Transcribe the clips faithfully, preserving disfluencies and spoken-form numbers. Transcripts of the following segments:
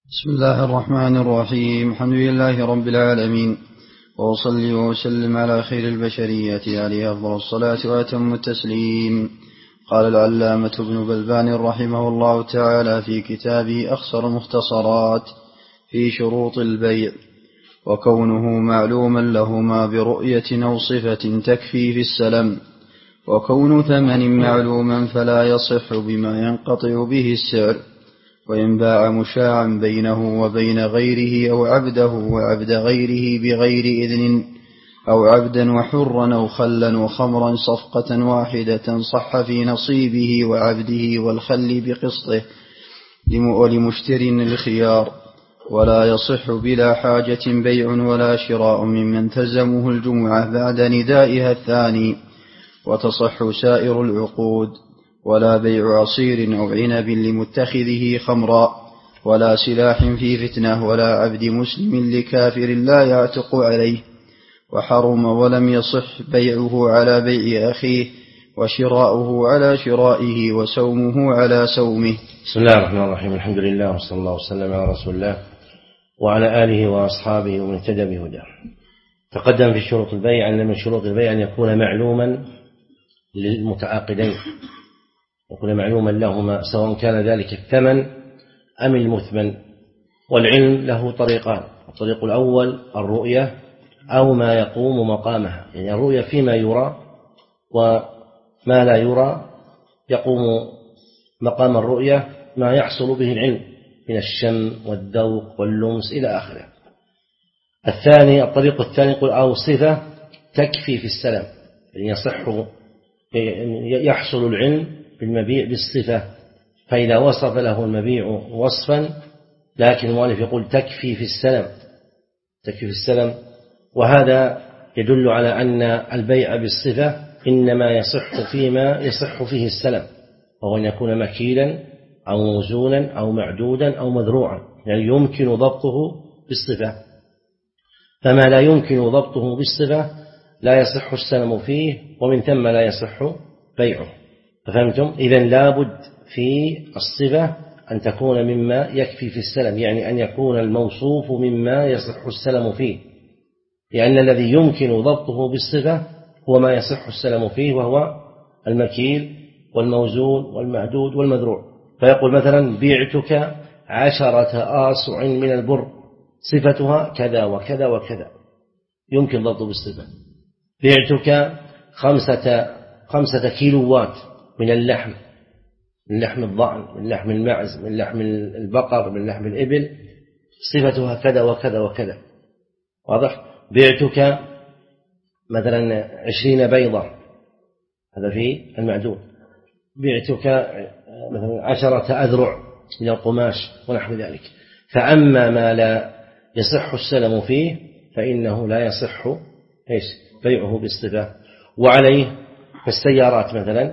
بسم الله الرحمن الرحيم. الحمد لله رب العالمين، وأصلي وأسلم على خير البشرية عليه أفضل الصلاة وأتم التسليم. قال العلامة ابن بلبان رحمه الله تعالى في كتابه أخصر المختصرات في شروط البيع: وكونه معلوما لهما برؤية أو صفة تكفي في السلم، وكون ثمن معلوما فلا يصح بما ينقطع به السعر، وإن باع مشاعا بينه وبين غيره أو عبده وعبد غيره بغير إذن، أو عبدا وحرا أو خلا وخمرا صفقة واحدة صح في نصيبه وعبده والخل بقسطه ولمشتر الخيار، ولا يصح بلا حاجة بيع ولا شراء ممن تلزمه الجمعة بعد ندائها الثاني، وتصح سائر العقود، ولا بيع عصير أو عنب لمتخذه خمرا، ولا سلاح في فتنة، ولا عبد مسلم لكافر لا يعتق عليه، وحرم ولم يصح بيعه على بيع أخيه، وشراؤه على شرائه، وسومه على سومه. بسم الله الرحمن الرحيم. الحمد لله وصلى الله وسلم على رسول الله وعلى آله وأصحابه ومن اهتدى بهداه. تقدم في شروط البيع أن من شروط البيع أن يكون معلوما للمتعاقدين، يكون معلوما لهما سواء كان ذلك الثمن أم المثمن. والعلم له طريقان: الطريق الأول الرؤية أو ما يقوم مقامها، يعني الرؤية فيما يرى، وما لا يرى يقوم مقام الرؤية ما يحصل به العلم من الشم والذوق واللمس إلى آخره. الثاني الطريق الثاني أو صفة تكفي في السلم، يعني يصح يحصل العلم بالمبيع بالصفة، فإذا وصف له المبيع وصفا، لكن المؤلف يقول تكفي في السلم، تكفي في السلم، وهذا يدل على أن البيع بالصفة إنما يصح فيما يصح فيه السلم، وهو أن يكون مكيلا أو موزونا أو معدودا أو مذروعا، يعني يمكن ضبطه بالصفة. فما لا يمكن ضبطه بالصفة لا يصح السلم فيه، ومن ثم لا يصح بيعه. فهمتم؟ إذن لابد في الصفة أن تكون مما يكفي في السلم، يعني أن يكون الموصوف مما يصح السلم فيه، لأن الذي يمكن ضبطه بالصفة هو ما يصح السلم فيه، وهو المكيل والموزون والمعدود والمذروع. فيقول مثلا: بعتك عشرة آصع من البر صفتها كذا وكذا وكذا، يمكن ضبطه بالصفة. بعتك خمسة, خمسة كيلوات من اللحم، من لحم الضأن، من لحم المعز، من لحم البقر، من لحم الإبل، صفتها كذا وكذا وكذا. واضح؟ بعتك مثلا عشرين بيضة، هذا في المعدود. بعتك مثلا عشرة أذرع من القماش ونحو ذلك. فأما ما لا يصح السلم فيه فإنه لا يصح إيش بيعه بالصفة. وعليه فالسيارات مثلا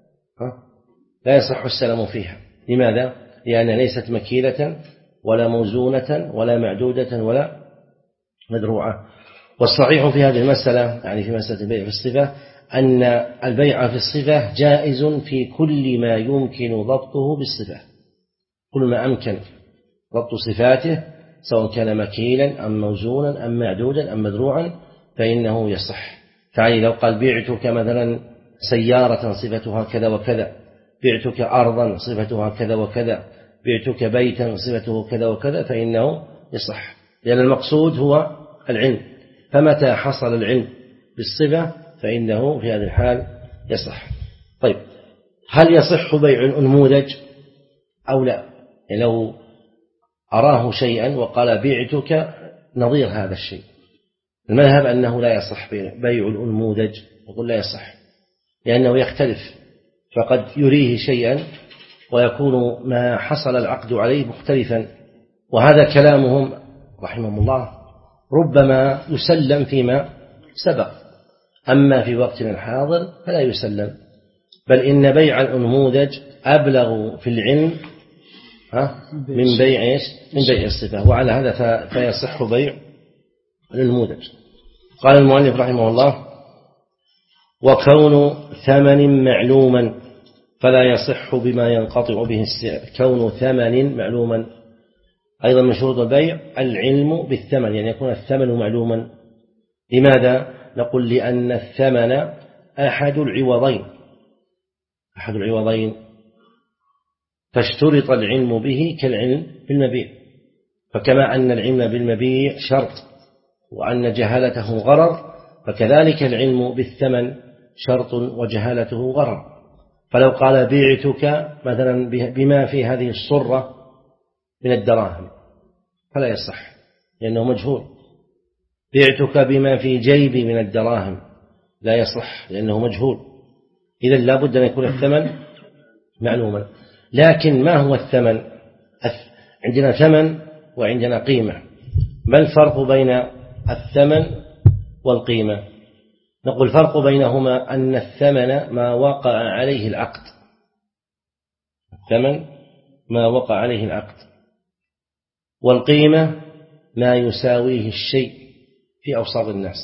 لا يصح السلم فيها. لماذا؟ لأنها ليست مكيلة ولا موزونة ولا معدودة ولا مدروعة. والصحيح في هذه المسألة، يعني في مسألة البيع في الصفة، أن البيع في الصفة جائز في كل ما يمكن ضبطه بالصفة، كل ما أمكن ضبط صفاته سواء كان مكيلا أم موزونا أم معدودا أم مدروعا فإنه يصح. فعني لو قال: بعتك مثلا سيارة صفتها كذا وكذا، بعتك أرضا صفتها كذا وكذا، بعتك بيتا صفته كذا وكذا، فإنه يصح، لأن المقصود هو العلم. فمتى حصل العلم بالصفة فإنه في هذه الحال يصح. طيب، هل يصح بيع الأنموذج أو لا؟ يعني لو أراه شيئا وقال: بعتك نظير هذا الشيء، المذهب أنه لا يصح بيع الأنموذج، يقول لا يصح، لأنه يختلف، فقد يريه شيئا ويكون ما حصل العقد عليه مختلفا. وهذا كلامهم رحمهم الله ربما يسلم فيما سبق، أما في وقتنا الحاضر فلا يسلم، بل إن بيع الأنموذج أبلغ في العلم من بيع من بيع الصفة. وعلى هذا فيصح بيع الأنموذج. قال المؤلف رحمه الله: وكون ثمن معلوما فلا يصح بما ينقطع به السعر. كون ثمن معلوما، أيضا من شروط البيع العلم بالثمن، يعني يكون الثمن معلوما. لماذا؟ نقول لأن الثمن أحد العوضين أحد العوضين فاشترط العلم به كالعلم بالمبيع. فكما أن العلم بالمبيع شرط وأن جهالته غرر، فكذلك العلم بالثمن شرط وجهالته غرر. فلو قال بيعتك مثلا بما في هذه الصرة من الدراهم فلا يصح لأنه مجهول. بيعتك بما في جيبي من الدراهم لا يصح لأنه مجهول. إذن لا بد أن يكون الثمن معلوما. لكن ما هو الثمن؟ عندنا ثمن وعندنا قيمة. ما الفرق بين الثمن والقيمة؟ نقول الفرق بينهما أن الثمن ما وقع عليه العقد الثمن ما وقع عليه العقد والقيمة ما يساويه الشيء في أوساط الناس.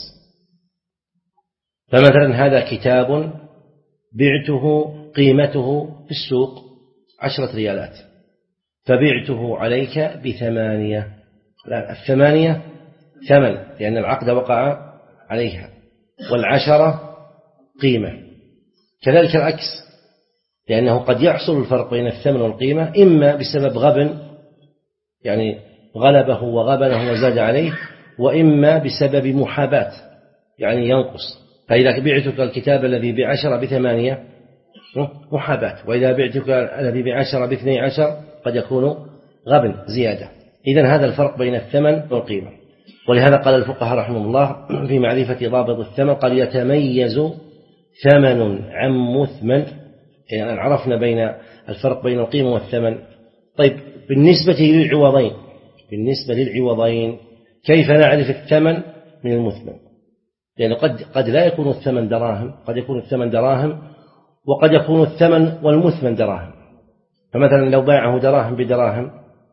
فمثلا هذا كتاب بعته قيمته في السوق عشرة ريالات فبعته عليك بثمانية. الثمانية ثمن لأن العقد وقع عليها، والعشرة قيمة. كذلك العكس، لأنه قد يحصل الفرق بين الثمن والقيمة إما بسبب غبن يعني غلبه وغبنه وزاد عليه، وإما بسبب محاباة يعني ينقص. فإذا بعتك الكتاب الذي بعشرة بثمانية محاباة، وإذا بعتك الذي بعشرة باثني عشر قد يكون غبن زيادة. إذن هذا الفرق بين الثمن والقيمة. ولهذا قال الفقهاء رحمه الله في معرفة ضابط الثمن قال يتميز ثمن عن مثمن، يعني عرفنا بين الفرق بين القيمة والثمن. طيب بالنسبة للعوضين بالنسبة للعوضين كيف نعرف الثمن من المثمن؟ يعني قد قد لا يكون الثمن دراهم، قد يكون الثمن دراهم وقد يكون الثمن والمثمن دراهم. فمثلا لو باعه دراهم بدراهم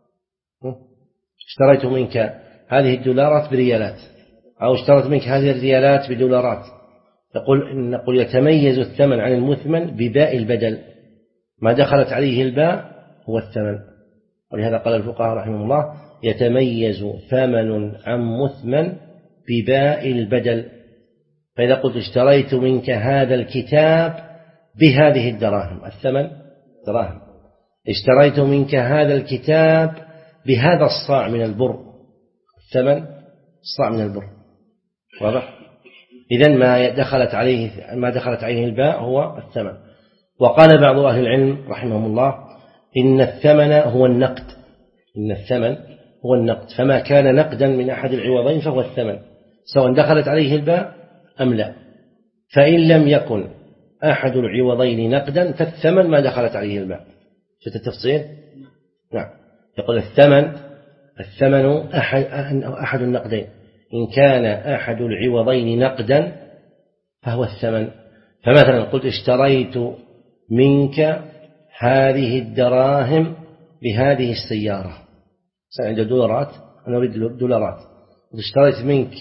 اشتريت منك هذه الدولارات بريالات، أو اشتريت منك هذه الريالات بدولارات، نقول نقول يتميز الثمن عن المثمن بباء البدل، ما دخلت عليه الباء هو الثمن. ولهذا قال الفقهاء رحمه الله يتميز ثمن عن مثمن بباء البدل. فإذا قلت اشتريت منك هذا الكتاب بهذه الدراهم، الثمن دراهم. اشتريت منك هذا الكتاب بهذا الصاع من البر، الثمن الصاع من البر. واضح؟ إذن ما دخلت عليه ما دخلت عليه الباء هو الثمن. وقال بعض أهل العلم رحمهم الله إن الثمن هو النقد إن الثمن هو النقد فما كان نقدا من أحد العوضين فهو الثمن سواء دخلت عليه الباء أم لا. فإن لم يكن أحد العوضين نقدا فالثمن ما دخلت عليه الباء. شفت التفصيل؟ نعم. يقول الثمن الثمن أحد, أحد النقدين، إن كان أحد العوضين نقدا فهو الثمن. فمثلا قلت اشتريت منك هذه الدراهم بهذه السيارة، عند دولارات أنا أريد دولارات، اشتريت منك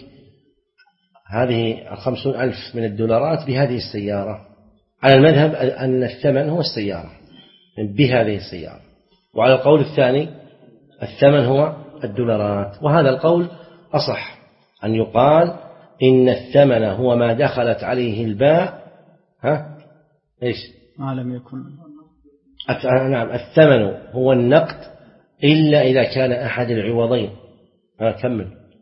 هذه الخمسون ألف من الدولارات بهذه السيارة. على المذهب أن الثمن هو السيارة بهذه السيارة، وعلى القول الثاني الثمن هو الدولارات. وهذا القول أصح، أن يقال إن الثمن هو ما دخلت عليه الباء ها إيش ما لم يكن نعم الثمن هو النقد إلا إذا كان أحد العوضين ها كمل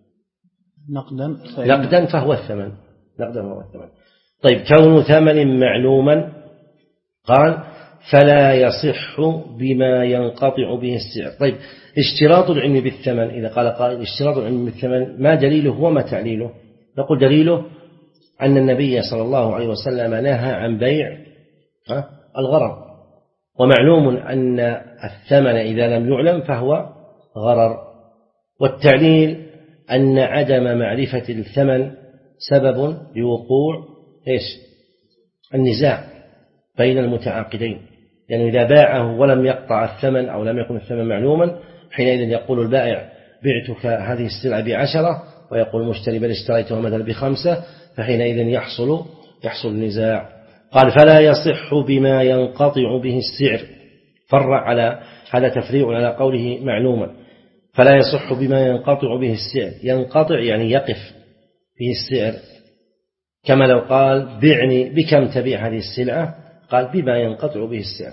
نقدا نقدا فهو الثمن نقدا فهو الثمن. طيب كون ثمن معلوما قال فلا يصح بما ينقطع به السعر. طيب اشتراط العلم بالثمن، إذا قال قائل اشتراط العلم بالثمن ما دليله وما تعليله؟ نقول دليله أن النبي صلى الله عليه وسلم نهى عن بيع الغرر، ومعلوم أن الثمن إذا لم يعلم فهو غرر. والتعليل أن عدم معرفة الثمن سبب لوقوع إيش النزاع بين المتعاقدين، لأنه يعني إذا باعه ولم يقطع الثمن أو لم يكن الثمن معلوما حينئذ يقول البائع بعتك هذه السلعة بعشرة ويقول المشتري بل اشتريتها مثلا بخمسة، فحينئذ يحصل يحصل النزاع. قال فلا يصح بما ينقطع به السعر، فرع على هذا تفريع على قوله معلوما. فلا يصح بما ينقطع به السعر. ينقطع يعني يقف به السعر، كما لو قال بعني بكم تبيع هذه السلعة، قال بما ينقطع به السعر،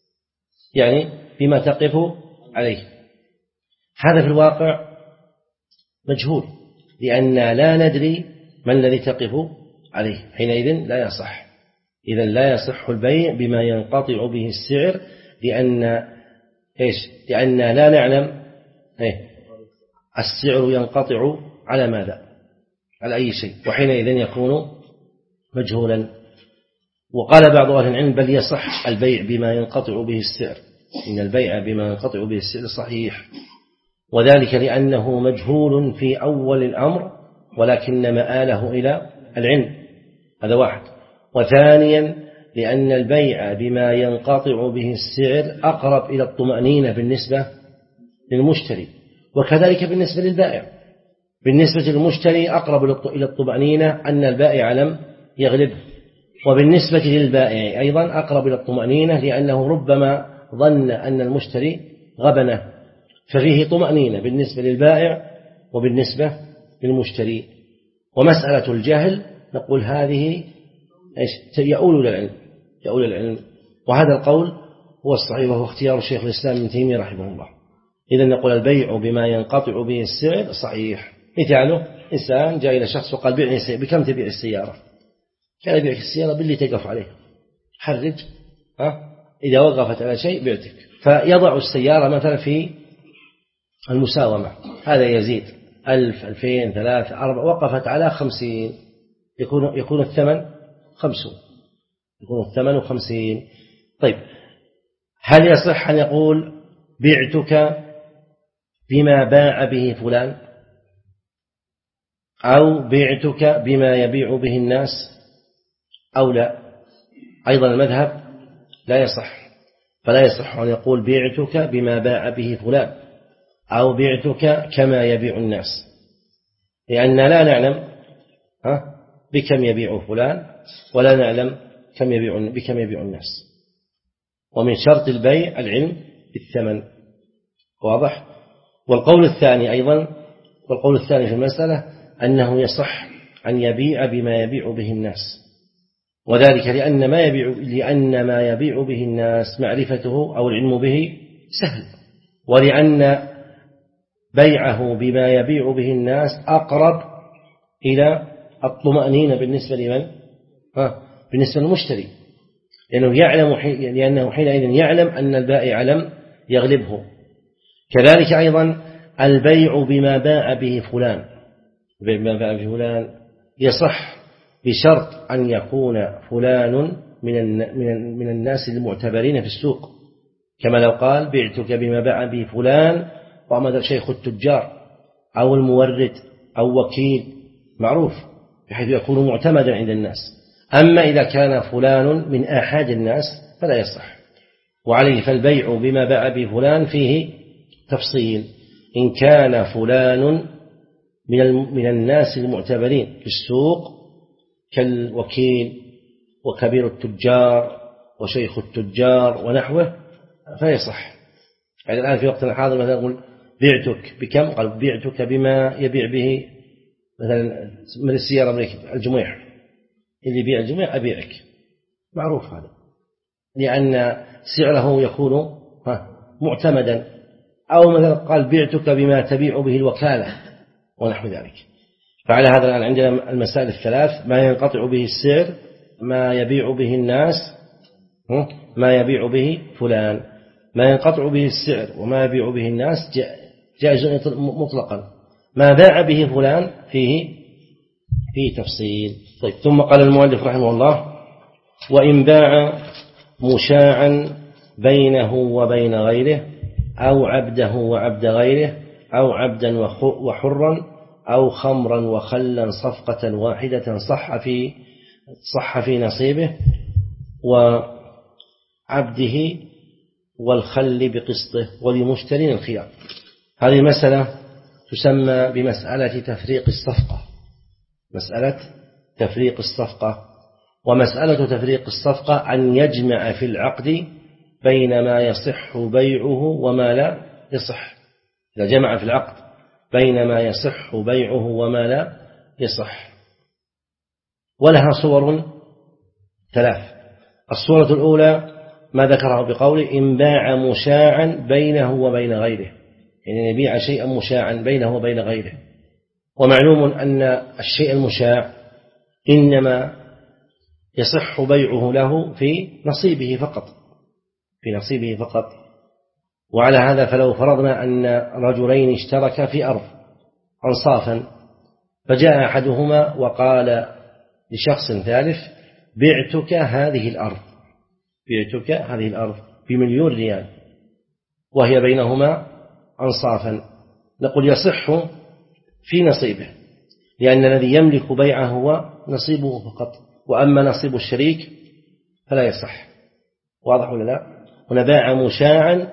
يعني بما تقف عليه. هذا في الواقع مجهول، لأن لا ندري ما الذي تقف عليه، حينئذ لا يصح. إذن لا يصح البيع بما ينقطع به السعر، لأن إيش؟ لأن لا نعلم إيه؟ السعر ينقطع على ماذا؟ على أي شيء، وحينئذ يكون مجهولا. وقال بعض أهل العلم بل يصح البيع بما ينقطع به السعر، إن البيع بما ينقطع به السعر صحيح، وذلك لأنه مجهول في أول الأمر ولكن مآله إلى العلم، هذا واحد. وثانيا لأن البيع بما ينقطع به السعر أقرب إلى الطمأنينة بالنسبة للمشتري، وكذلك بالنسبة للبائع. بالنسبة للمشتري أقرب إلى الطمأنينة أن البائع لم يغلبه، وبالنسبة للبائع أيضا أقرب إلى الطمأنينة لأنه ربما ظن أن المشتري غبنه، ففيه طمأنينة بالنسبة للبائع وبالنسبة للمشتري. ومسألة الجهل نقول هذه يؤول إلى العلم، يؤول إلى العلم، وهذا القول هو الصحيح وهو اختيار شيخ الإسلام ابن تيمية رحمه الله. إذن نقول البيع بما ينقطع به السعر صحيح. مثاله إنسان جاء إلى شخص وقال بيعني بكم تبيع السيارة؟ كان يبيعك السيارة باللي تقف عليه، حرج، ها؟ إذا وقفت على شيء بيعتك. فيضع السيارة مثلا في المساومة، هذا يزيد ألف ألفين ثلاثة أربعة، وقفت على خمسين، يكون يكون الثمن خمسون، يكون الثمن خمسين. طيب هل يصح أن يقول بعتك بما باع به فلان، أو بعتك بما يبيع به الناس، أو لا؟ أيضا المذهب لا يصح، فلا يصح أن يقول بعتك بما باع به فلان أو بعتك كما يبيع الناس، لأن لا نعلم ها بكم يبيع فلان ولا نعلم كم يبيع بكم يبيع الناس. ومن شرط البيع العلم بالثمن، واضح؟ والقول الثاني أيضا، والقول الثاني في المسألة أنه يصح أن يبيع بما يبيع به الناس، وذلك لأن ما يبيع لأن ما يبيع به الناس معرفته أو العلم به سهل، ولأن بيعه بما يبيع به الناس أقرب إلى الطمأنينة بالنسبة لمن؟ ها بالنسبة للمشتري، لأنه يعلم لأنه حينئذ يعلم أن البائع لم يغلبه. كذلك أيضا البيع بما باع به فلان، بما باع به فلان يصح بشرط أن يكون فلان من من من الناس المعتبرين في السوق، كما لو قال بعتك بما باع به فلان وأمد شيخ التجار أو المورد أو وكيل معروف بحيث يكون معتمدا عند الناس. أما إذا كان فلان من آحاد الناس فلا يصح. وعليه فالبيع بما باع به فلان فيه تفصيل، إن كان فلان من من الناس المعتبرين في السوق كالوكيل وكبير التجار وشيخ التجار ونحوه فيصح. يعني الآن في وقتنا الحاضر مثلا نقول بعتك بكم؟ قال بعتك بما يبيع به مثلا من السيارة الجميح، اللي يبيع الجميع أبيعك، معروف هذا، لأن سعره يكون معتمدا. أو مثلا قال بعتك بما تبيع به الوكالة ونحو ذلك. فعلى هذا الآن عندنا المسائل الثلاث: ما ينقطع به السعر، ما يبيع به الناس، ما يبيع به فلان. ما ينقطع به السعر وما يبيع به الناس جائز مطلقا، ما باع به فلان فيه فيه تفصيل. طيب ثم قال المؤلف رحمه الله: وإن باع مشاعا بينه وبين غيره، أو عبده وعبد غيره، أو عبدا وحرا، أو خمرا وخلا صفقة واحدة صح في صح في نصيبه، وعبده والخل بقسطه، ولمشترين الخيار. هذه مسألة تسمى بمسألة تفريق الصفقة، مسألة تفريق الصفقة. ومسألة تفريق الصفقة أن يجمع في العقد بين ما يصح بيعه وما لا يصح. إذا جمع في العقد بين ما يصح بيعه وما لا يصح. ولها صور ثلاث. الصورة الأولى ما ذكره بقوله إن باع مشاعا بينه وبين غيره، يعني يبيع شيئا مشاعا بينه وبين غيره. ومعلوم أن الشيء المشاع إنما يصح بيعه له في نصيبه فقط، في نصيبه فقط. وعلى هذا فلو فرضنا أن رجلين اشتركا في أرض أنصافا، فجاء أحدهما وقال لشخص ثالث بعتك هذه الأرض، بعتك هذه الأرض بمليون ريال، وهي بينهما أنصافا، نقول يصح في نصيبه، لأن الذي يملك بيعه هو نصيبه فقط، وأما نصيب الشريك فلا يصح. واضح ولا لا؟ هنا باع مشاعا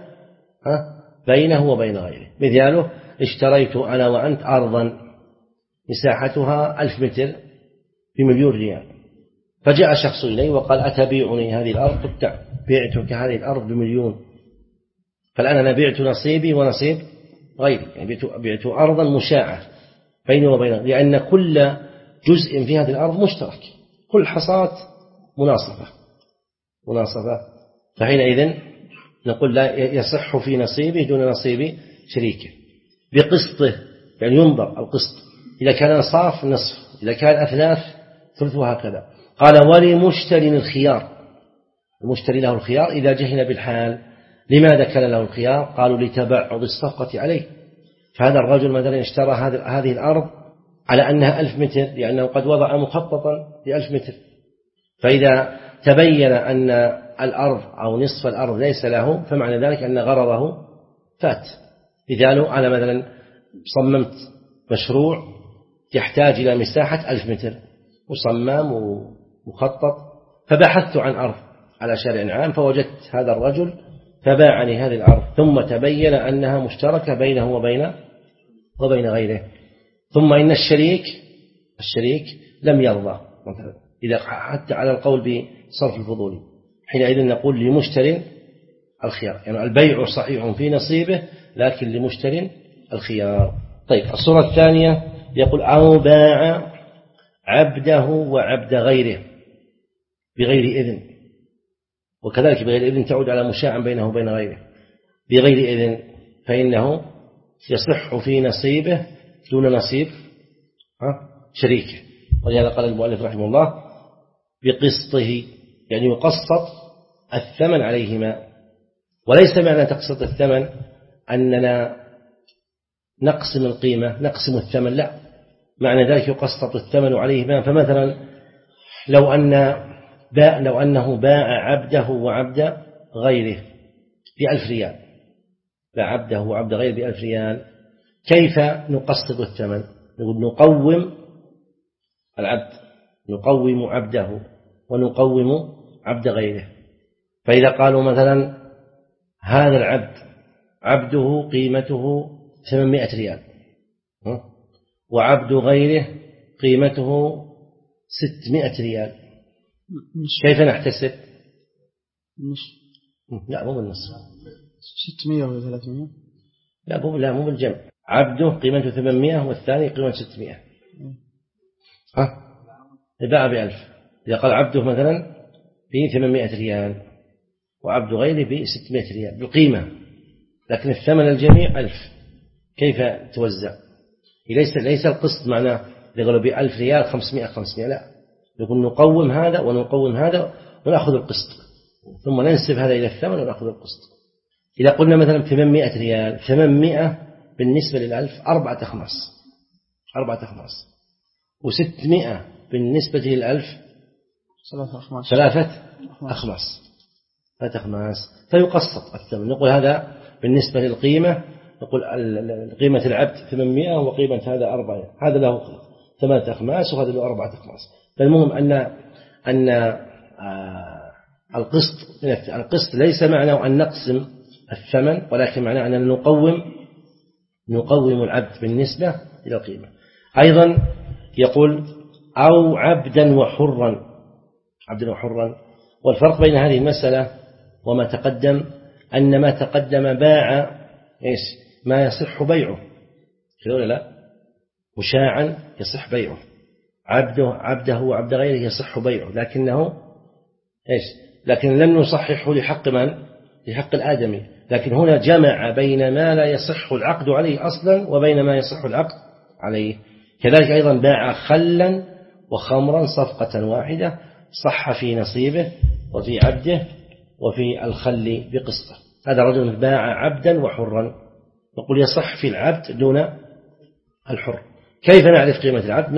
بينه وبين غيره. مثاله اشتريت أنا وأنت أرضا مساحتها ألف متر بمليون ريال، فجاء شخص إلي وقال أتبيعني هذه الأرض؟ قلت بعتك هذه الأرض بمليون. فالآن أنا بعت نصيبي ونصيب غيري، يعني بعت أرضا مشاعة بيني وبينه، لأن كل جزء في هذه الأرض مشترك، كل حصاة مناصفة مناصفة فحينئذ نقول لا يصح في نصيبه دون نصيب شريكه بقسطه، يعني ينظر القسط، إذا كان انصاف نصف، إذا كان أثلاث ثلث، وهكذا. قال ولمشتري الخيار، المشتري له الخيار إذا جهل بالحال. لماذا كان له الخيار؟ قالوا لتبعض الصفقة عليه. فهذا الرجل مثلا اشترى هذه الأرض على أنها ألف متر، لأنه قد وضع مخططا لألف متر، فإذا تبين أن الأرض أو نصف الأرض ليس له، فمعنى ذلك أن غرضه فات. مثاله أنا مثلا صممت مشروع يحتاج إلى مساحة ألف متر، مصمم ومخطط، فبحثت عن أرض على شارع عام فوجدت هذا الرجل فباعني هذه الأرض، ثم تبين أنها مشتركة بينه وبين وبين غيره. ثم إن الشريك الشريك لم يرضى مثلا، إذا حتى على القول بصرف الفضولي، حينئذ نقول لمشتري الخيار، يعني البيع صحيح في نصيبه لكن لمشتري الخيار. طيب الصورة الثانية يقول أو باع عبده وعبد غيره بغير إذن، وكذلك بغير إذن تعود على مشاع بينه وبين غيره بغير إذن، فإنه يصح في نصيبه دون نصيب شريكه. ولهذا قال المؤلف رحمه الله بقسطه، يعني يقسط الثمن عليهما. وليس معنى تقسط الثمن أننا نقسم القيمة نقسم الثمن، لا، معنى ذلك يقسط الثمن عليهما. فمثلا لو أن باع لو أنه باع عبده وعبد غيره بألف ريال، باع عبده وعبد غيره بألف ريال، كيف نقسط الثمن؟ نقول نقوم العبد، نقوم عبده ونقوم عبد غيره. فإذا قالوا مثلا هذا العبد عبده قيمته ثمانمائة ريال وعبد غيره قيمته ستمائة ريال، كيف نحتسب؟ لا مو بالنصف، ستمائة ولا ثلاثمائة؟ لا مو لا مو بالجمع، عبده قيمته ثمانمائة والثاني قيمته ستمائة. ها باع بألف، إذا قال عبده مثلا ب ثمانمائة ريال وعبد غيره ب ستمائة ريال بالقيمة، لكن الثمن الجميع ألف، كيف توزع؟ ليس ليس القسط معناه يقولوا بألف ريال خمسمائة خمسمائة، لا، يقول نقوم هذا ونقوم هذا ونأخذ القسط، ثم ننسب هذا إلى الثمن ونأخذ القسط. إذا قلنا مثلا ثمانمائة ريال، ثمانمائة بالنسبة للألف أربعة أخماس، أربعة أخماس، وستمائة بالنسبة للألف ثلاثة أخماس، ثلاثة أخماس، ثلاثة أخماس، فيقسط الثمن. نقول هذا بالنسبة للقيمة، نقول قيمة العبد ثمانمائة وقيمة هذا أربعة، هذا له ثمانية أخماس وهذا له أربعة أخماس. فالمهم أن أن القسط القسط ليس معناه أن نقسم الثمن، ولكن معناه أن نقوم نقوم العبد بالنسبة إلى القيمة. أيضا يقول أو عبدا وحرا، عبدا وحرا. والفرق بين هذه المسألة وما تقدم أن ما تقدم باع إيش ما يصح بيعه كذا ولا لا؟ مشاعا يصح بيعه، عبده عبده وعبد غيره يصح بيعه، لكنه إيش؟ لكن لم يصححه لحق من؟ لحق الآدمي. لكن هنا جمع بين ما لا يصح العقد عليه أصلا وبين ما يصح العقد عليه. كذلك أيضا باع خلا وخمرا صفقة واحدة، صح في نصيبه وفي عبده وفي الخل بقسطه. هذا رجل باع عبدا وحرا، نقول يصح في العبد دون الحر. كيف نعرف قيمة العبد؟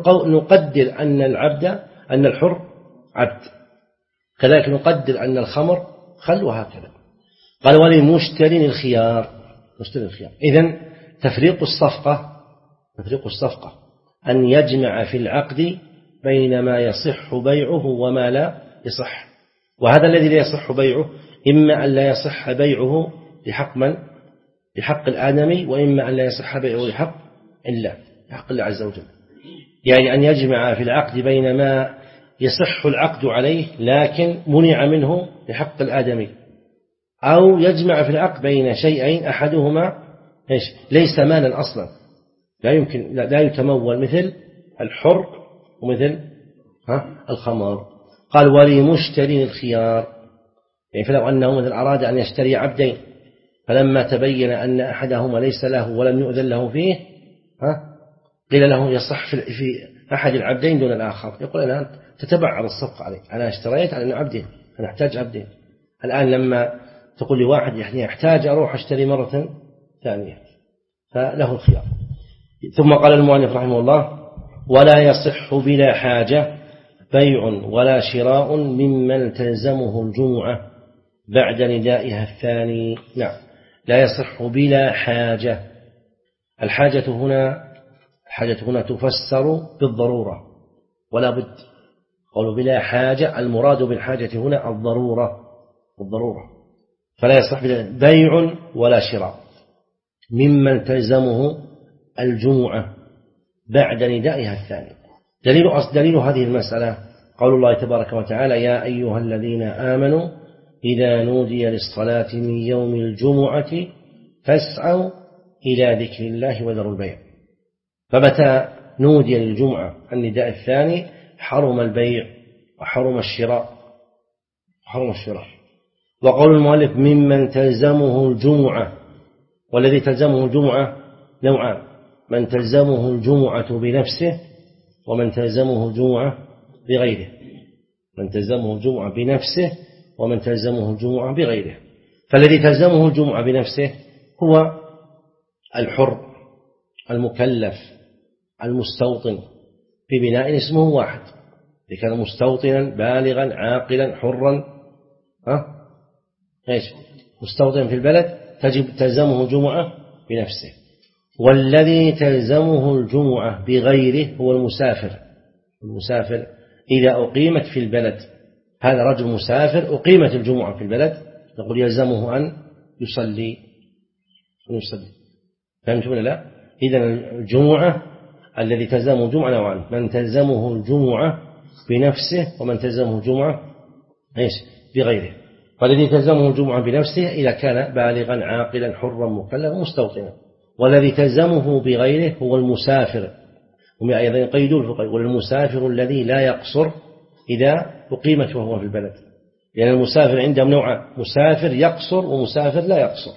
نقدر أن العبد أن الحر عبد، كذلك نقدر أن الخمر خل، وهكذا. قال وللمشتري الخيار، مشتري الخيار. إذن تفريق الصفقة تفريق الصفقة أن يجمع في العقد بين ما يصح بيعه وما لا يصح، وهذا الذي لا يصح بيعه إما أن لا يصح بيعه لحق من؟ لحق الآدمي، وإما أن لا يصح بيعه لحق الله، لحق الله عز وجل. يعني أن يجمع في العقد بين ما يصح العقد عليه لكن منع منه لحق الآدمي، أو يجمع في العقد بين شيئين أحدهما إيش؟ ليس مالا أصلا، لا يمكن لا يتمول، مثل الحر ومثل ها الخمر. قال ولمشتري الخيار، يعني فلو أنه مثل أراد أن يشتري عبدين، فلما تبين أن أحدهما ليس له ولم يؤذن له فيه، ها قيل له يصح في أحد العبدين دون الآخر، يقول أنا تتبعر الصفقة عليه، أنا اشتريت على أن عبدين، أنا أحتاج عبدين. الآن لما تقول لي واحد يعني أحتاج أروح أشتري مرة ثانية، فله الخيار. ثم قال المؤلف رحمه الله ولا يصح بلا حاجة بيع ولا شراء ممن تلزمه الجمعة بعد ندائها الثاني. نعم، لا يصح بلا حاجة. الحاجة هنا الحاجة هنا تفسر بالضرورة ولا بد. قالوا بلا حاجة، المراد بالحاجة هنا الضرورة الضرورة فلا يصح بيع ولا شراء ممن تلزمه الجمعة بعد ندائها الثاني. دليل أصل دليل هذه المسألة قول الله تبارك وتعالى يا أيها الذين آمنوا إذا نودي للصلاة من يوم الجمعة فاسعوا إلى ذكر الله وذروا البيع. فمتى نودي للجمعة النداء الثاني حرم البيع وحرم الشراء حرم الشراء. وقول المؤلف ممن تلزمه الجمعة، والذي تلزمه الجمعة نوعان، من تلزمه الجمعة بنفسه ومن تلزمه الجمعة بغيره. من تلزمه الجمعة بنفسه ومن تلزمه الجمعة بغيره. فالذي تلزمه الجمعة بنفسه هو الحر المكلف المستوطن ببناء اسمه واحد، إذا كان مستوطنا بالغا عاقلا حرا ها ايش مستوطنا في البلد تجب تلزمه الجمعة بنفسه. والذي تلزمه الجمعة بغيره هو المسافر. المسافر إذا أقيمت في البلد، هذا رجل مسافر أقيمت الجمعة في البلد، نقول يلزمه أن يصلي أن يصلي فهمتم ولا لا؟ إذن الجمعة الذي تلزمه الجمعة نوعان، من تلزمه الجمعة بنفسه ومن تلزمه الجمعة ايش بغيره. فالذي تلزمه الجمعة بنفسه إذا كان بالغا عاقلا حرا مكلفا مستوطنا، والذي تلزمه بغيره هو المسافر. هم أيضا يقيدون الفقهاء والمسافر الذي لا يقصر إذا أقيمت وهو في البلد، لأن يعني المسافر عندهم نوعان، مسافر يقصر ومسافر لا يقصر.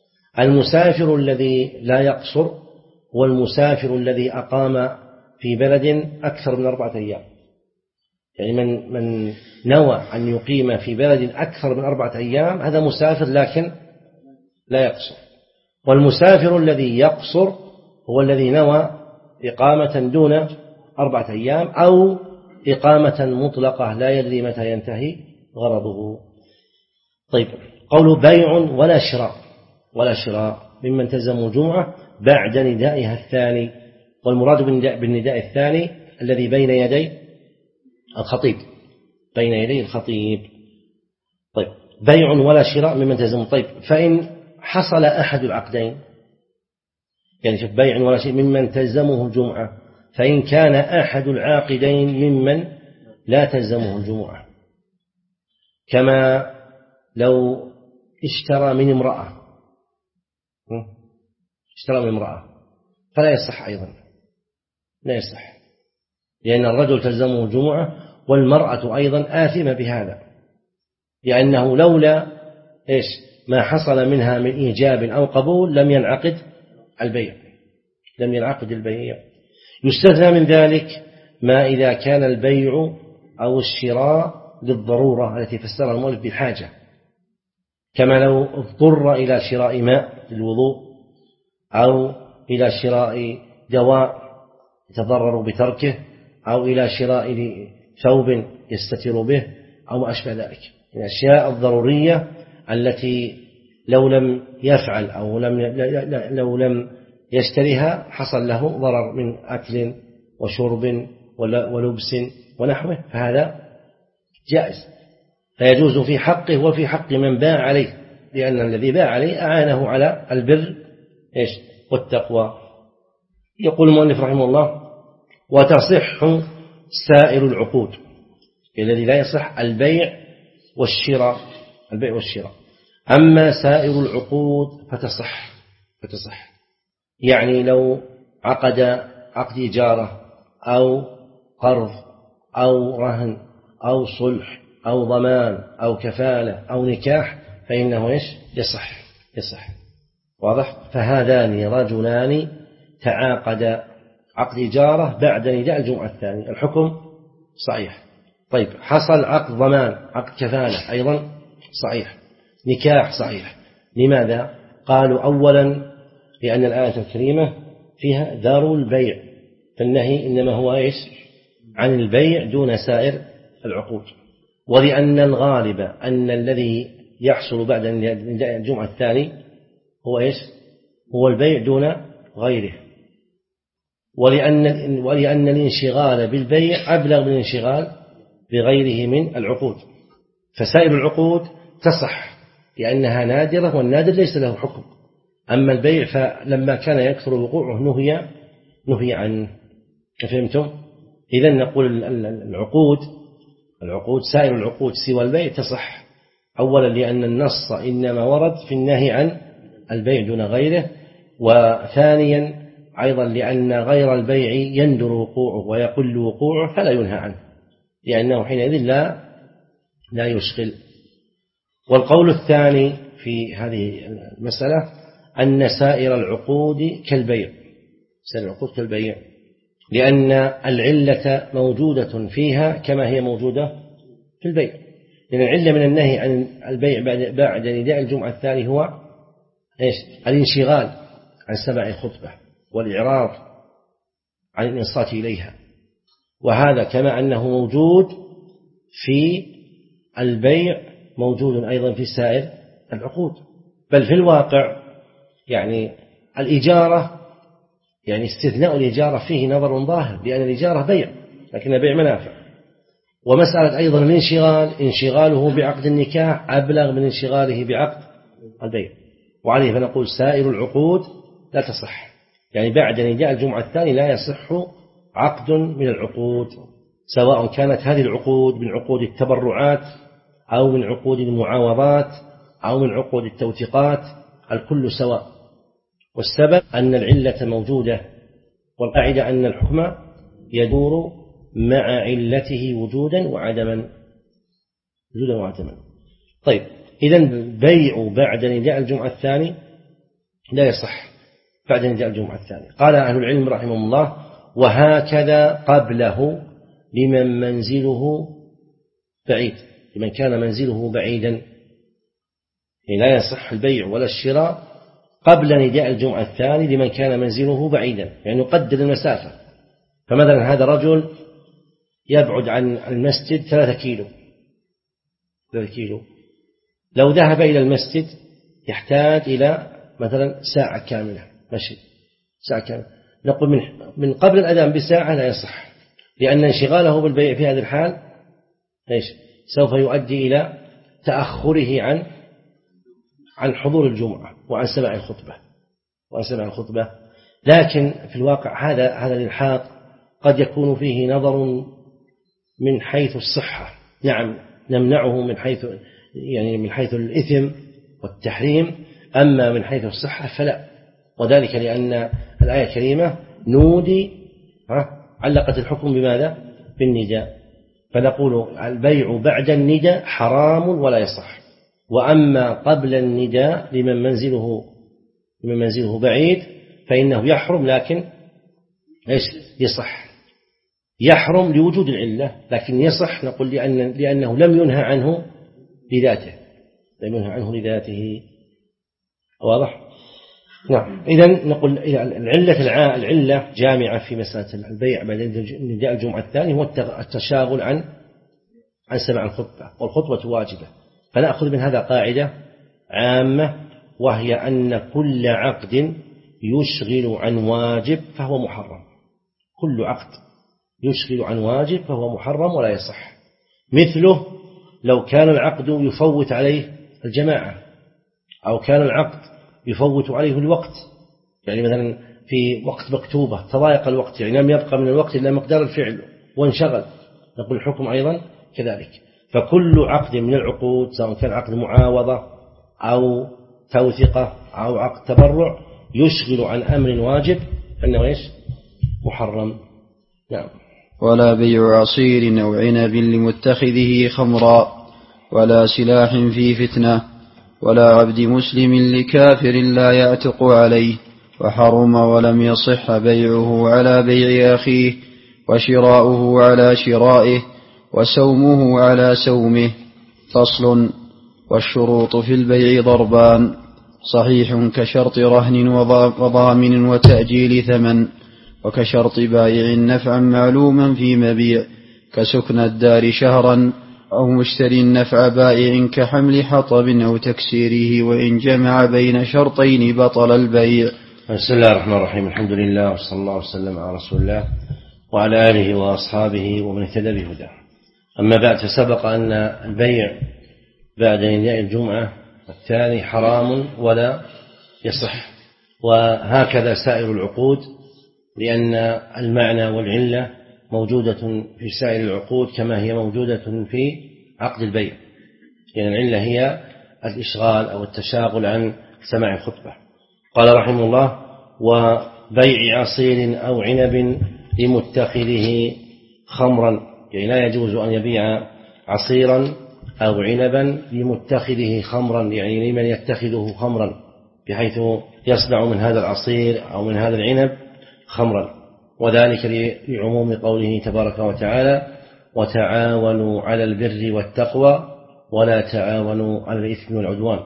المسافر الذي لا يقصر هو المسافر الذي أقام في بلد أكثر من أربعة أيام، يعني من من نوى أن يقيم في بلد أكثر من أربعة أيام هذا مسافر لكن لا يقصر. والمسافر الذي يقصر هو الذي نوى إقامة دون أربعة أيام أو إقامة مطلقة لا يدري متى ينتهي غرضه. طيب، قول بيع ولا شراء ولا شراء ممن تلزمه الجمعة بعد ندائها الثاني، والمراد بالنداء الثاني الذي بين يدي الخطيب بين يدي الخطيب. طيب، بيع ولا شراء ممن تلزمه. طيب، فإن حصل أحد العقدين، يعني شوف بيع ولا شيء ممن تلزمه الجمعة، فإن كان أحد العاقدين ممن لا تلزمه الجمعة، كما لو اشترى من امرأة اشترى من امرأة، فلا يصح أيضا، لا يصح، لأن الرجل تلزمه الجمعة والمرأة أيضا آثمة بهذا، لأنه لولا إيش ما حصل منها من إيجاب أو قبول لم ينعقد البيع، لم ينعقد البيع. يستثنى من ذلك ما إذا كان البيع أو الشراء للضرورة التي فسرها المؤلف بالحاجة، كما لو اضطر إلى شراء ماء للوضوء أو إلى شراء دواء يتضرر بتركه أو إلى شراء ثوب يستتر به أو ما أشبه ذلك، الأشياء الضرورية التي لو لم يفعل أو لم لو لم يشتريها حصل له ضرر من أكل وشرب ولبس ونحوه، فهذا جائز، فيجوز في حقه وفي حق من باع عليه، لأن الذي باع عليه أعانه على البر إيش والتقوى. يقول المؤلف رحمه الله: وتصح سائر العقود، الذي لا يصح البيع والشراء، البيع والشراء، أما سائر العقود فتصح، فتصح يعني لو عقد عقد إجارة أو قرض أو رهن أو صلح أو ضمان أو كفالة أو نكاح فإنه إيش يصح، يصح، واضح. فهذان رجلان تعاقد عقد إجارة بعد نداء الجمعة الثاني، الحكم صحيح. طيب حصل عقد ضمان، عقد كفالة أيضا صحيح، نكاح صحيح. لماذا؟ قالوا أولا لأن الآية الكريمة فيها ذر البيع، فالنهي إنما هو إيش عن البيع دون سائر العقود، ولأن الغالب أن الذي يحصل بعد نداء الجمعة الثاني هو إيش هو البيع دون غيره، ولأن ولأن الانشغال بالبيع أبلغ من الانشغال بغيره من العقود، فسائر العقود تصح لأنها نادرة والنادر ليس له حكم، أما البيع فلما كان يكثر وقوعه نهي نهي عنه. فهمتم؟ إذن نقول العقود العقود سائر العقود سوى البيع تصح، أولا لأن النص إنما ورد في النهي عن البيع دون غيره، وثانيا أيضا لأن غير البيع يندر وقوعه ويقل وقوعه فلا ينهى عنه، لأنه حينئذ لا لا يشغل. والقول الثاني في هذه المسألة أن سائر العقود كالبيع، سائر العقود كالبيع، لأن العلة موجودة فيها كما هي موجودة في البيع، لأن العلة من النهي عن البيع بعد بعد نداء الجمعة الثاني هو إيش الانشغال عن سماع الخطبة والإعراض عن الإنصات إليها، وهذا كما أنه موجود في البيع موجود أيضا في سائر العقود، بل في الواقع يعني الإجارة يعني استثناء الإجارة فيه نظر ظاهر، لأن الإجارة بيع لكن بيع منافع، ومسألة أيضا الانشغال انشغاله بعقد النكاح أبلغ من انشغاله بعقد البيع، وعليه فنقول سائر العقود لا تصح، يعني بعد نداء الجمعة الثاني لا يصح عقد من العقود، سواء كانت هذه العقود من عقود التبرعات أو من عقود المعاوضات أو من عقود التوثيقات، الكل سواء، والسبب أن العلة موجودة، والقاعدة أن الحكم يدور مع علته وجودا وعدما، وجودا وعدما. طيب إذن بيع بعد نداء الجمعة الثاني لا يصح بعد نداء الجمعة الثاني. قال أهل العلم رحمهم الله: وهكذا قبله لمن منزله بعيد، لمن كان منزله بعيدا، يعني لا يصح البيع ولا الشراء قبل نداء الجمعة الثاني لمن كان منزله بعيدا، يعني يقدر المسافة. فمثلا هذا رجل يبعد عن المسجد ثلاثة كيلو ثلاثة كيلو، لو ذهب إلى المسجد يحتاج إلى مثلا ساعة كاملة مشي، ساعة كاملة، نقول من من قبل الأذان بساعة لا يصح، لأن انشغاله بالبيع في هذه الحال إيش سوف يؤدي إلى تأخره عن عن حضور الجمعة وعن سماع الخطبة وعن سماع الخطبة. لكن في الواقع هذا هذا الإلحاق قد يكون فيه نظر من حيث الصحة، نعم نمنعه من حيث يعني من حيث الإثم والتحريم، أما من حيث الصحة فلا، وذلك لأن الآية الكريمة نودي علقت الحكم بماذا؟ بالنداء، فنقول البيع بعد النداء حرام ولا يصح، وأما قبل النداء لمن منزله لمن منزله بعيد فإنه يحرم، لكن إيش يصح؟ يحرم لوجود العلة، لكن يصح نقول لأن لأنه لم ينهى عنه لذاته، لم ينهى عنه لذاته. واضح؟ نعم. إذن نقول العلة العلة جامعة في مسألة البيع بعد نداء الجمعة الثاني هو التشاغل عن عن سماع الخطبة، والخطبة واجبة. فنأخذ من هذا قاعدة عامة، وهي أن كل عقد يشغل عن واجب فهو محرم. كل عقد يشغل عن واجب فهو محرم ولا يصح. مثله لو كان العقد يفوت عليه الجماعة، أو كان العقد يفوت عليه الوقت، يعني مثلا في وقت مكتوبة تضايق الوقت، يعني لم يبقى من الوقت إلا مقدار الفعل وانشغل، نقول الحكم أيضا كذلك. فكل عقد من العقود سواء كان عقد معاوضة أو توثقة أو عقد تبرع يشغل عن أمر واجب فإنه إيش؟ محرم. نعم. ولا بيع عصير أو عنب لمتخذه خمرا، ولا سلاح في فتنة، ولا عبد مسلم لكافر لا يعتق عليه، وحرم ولم يصح بيعه على بيع أخيه، وشراؤه على شرائه، وسومه على سومه. فصل. والشروط في البيع ضربان: صحيح كشرط رهن وضامن وتأجيل ثمن، وكشرط بائع نفعا معلوما في مبيع كسكن الدار شهرا، أو مشتري النفع بائع كحمل حطب أو تكسيره، وإن جمع بين شرطين بطل البيع. بسم الله الرحمن الرحيم. الحمد لله وصلى الله وسلم على رسول الله وعلى آله وأصحابه ومن اهتدى بهداه. أما بعد، فسبق أن البيع بعد نداء الجمعة الثاني حرام ولا يصح، وهكذا سائر العقود، لأن المعنى والعلة موجودة في سائر العقود كما هي موجودة في عقد البيع، لأن يعني العلة هي الإشغال أو التشاغل عن سماع الخطبة. قال رحمه الله: وبيع عصير أو عنب لمتخذه خمرا، يعني لا يجوز أن يبيع عصيرا أو عنبا لمتخذه خمرا، يعني لمن يتخذه خمرا بحيث يصنع من هذا العصير أو من هذا العنب خمرا، وذلك لعموم قوله تبارك وتعالى: وتعاونوا على البر والتقوى ولا تعاونوا على الإثم والعدوان.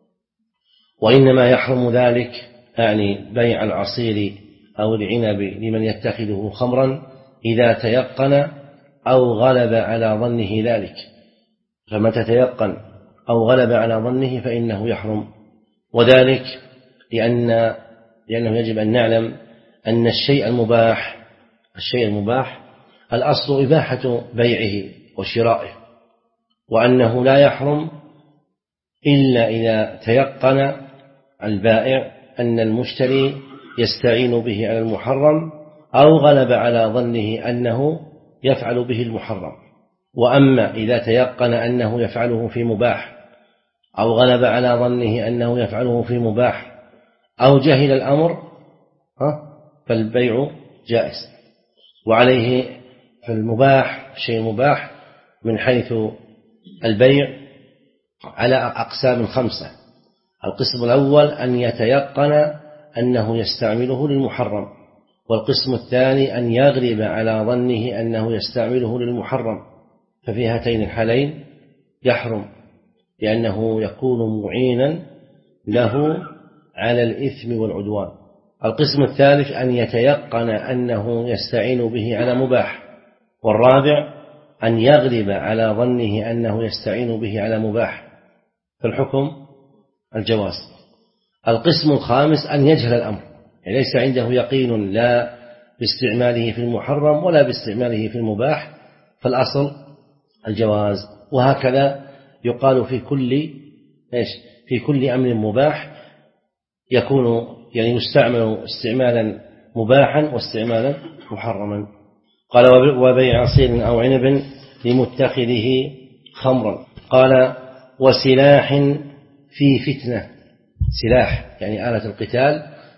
وإنما يحرم ذلك، يعني بيع العصير أو العنب لمن يتخذه خمرا، إذا تيقن أو غلب على ظنه ذلك، فمتى تيقن أو غلب على ظنه فإنه يحرم. وذلك لأن لأنه يجب أن نعلم أن الشيء المباح الشيء المباح الأصل إباحة بيعه وشرائه، وأنه لا يحرم إلا إذا تيقن البائع أن المشتري يستعين به على المحرم، أو غلب على ظنه أنه يفعل به المحرم. وأما إذا تيقن أنه يفعله في مباح، أو غلب على ظنه أنه يفعله في مباح، أو جهل الأمر، فالبيع جائز. وعليه فالمباح شيء مباح من حيث البيع على أقسام خمسة. القسم الأول أن يتيقن أنه يستعمله للمحرم، والقسم الثاني أن يغلب على ظنه أنه يستعمله للمحرم، ففي هاتين الحالين يحرم، لأنه يكون معينا له على الإثم والعدوان. القسم الثالث أن يتيقن أنه يستعين به على مباح، والرابع أن يغلب على ظنه أنه يستعين به على مباح، فالحكم الجواز. القسم الخامس أن يجهل الأمر، يعني ليس عنده يقين لا باستعماله في المحرم ولا باستعماله في المباح، فالأصل الجواز. وهكذا يقال في كل إيش في كل أمر مباح يكون يعني يستعمل استعمالا مباحا واستعمالا محرما. قال: وبيع عصير أو عنب لمتخذه خمرا. قال: وسلاح في فتنة. سلاح يعني آلة القتال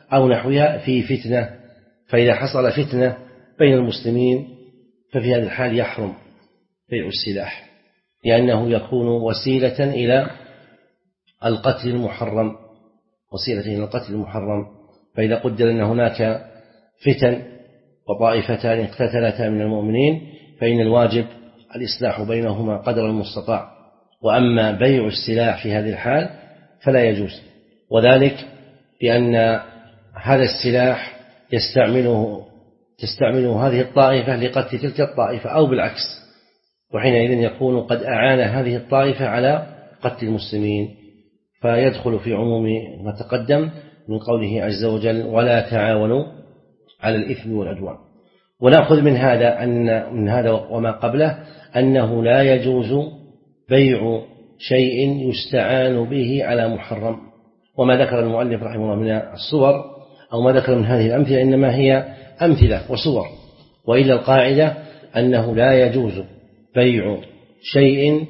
أو نحوها في فتنة، فإذا حصل فتنة بين المسلمين ففي هذا الحال يحرم بيع السلاح، لأنه يكون وسيلة إلى القتل المحرم، وسيلة إلى القتل المحرم. فإذا قدر أن هناك فتن وطائفتان اقتتلتا من المؤمنين فإن الواجب الإصلاح بينهما قدر المستطاع. وأما بيع السلاح في هذه الحال فلا يجوز، وذلك بأن هذا السلاح يستعمله تستعمله هذه الطائفة لقتل تلك الطائفة أو بالعكس، وحينئذ يكون قد أعان هذه الطائفة على قتل المسلمين، فيدخل في عموم ما تقدم من قوله عز وجل ولا تعاونوا على الإثم والعدوان. ونأخذ من هذا أن من هذا وما قبله أنه لا يجوز بيع شيء يستعان به على محرم. وما ذكر المؤلف رحمه الله من الصور أو ما ذكر من هذه الأمثلة إنما هي أمثلة وصور، وإلا القاعدة أنه لا يجوز بيع شيء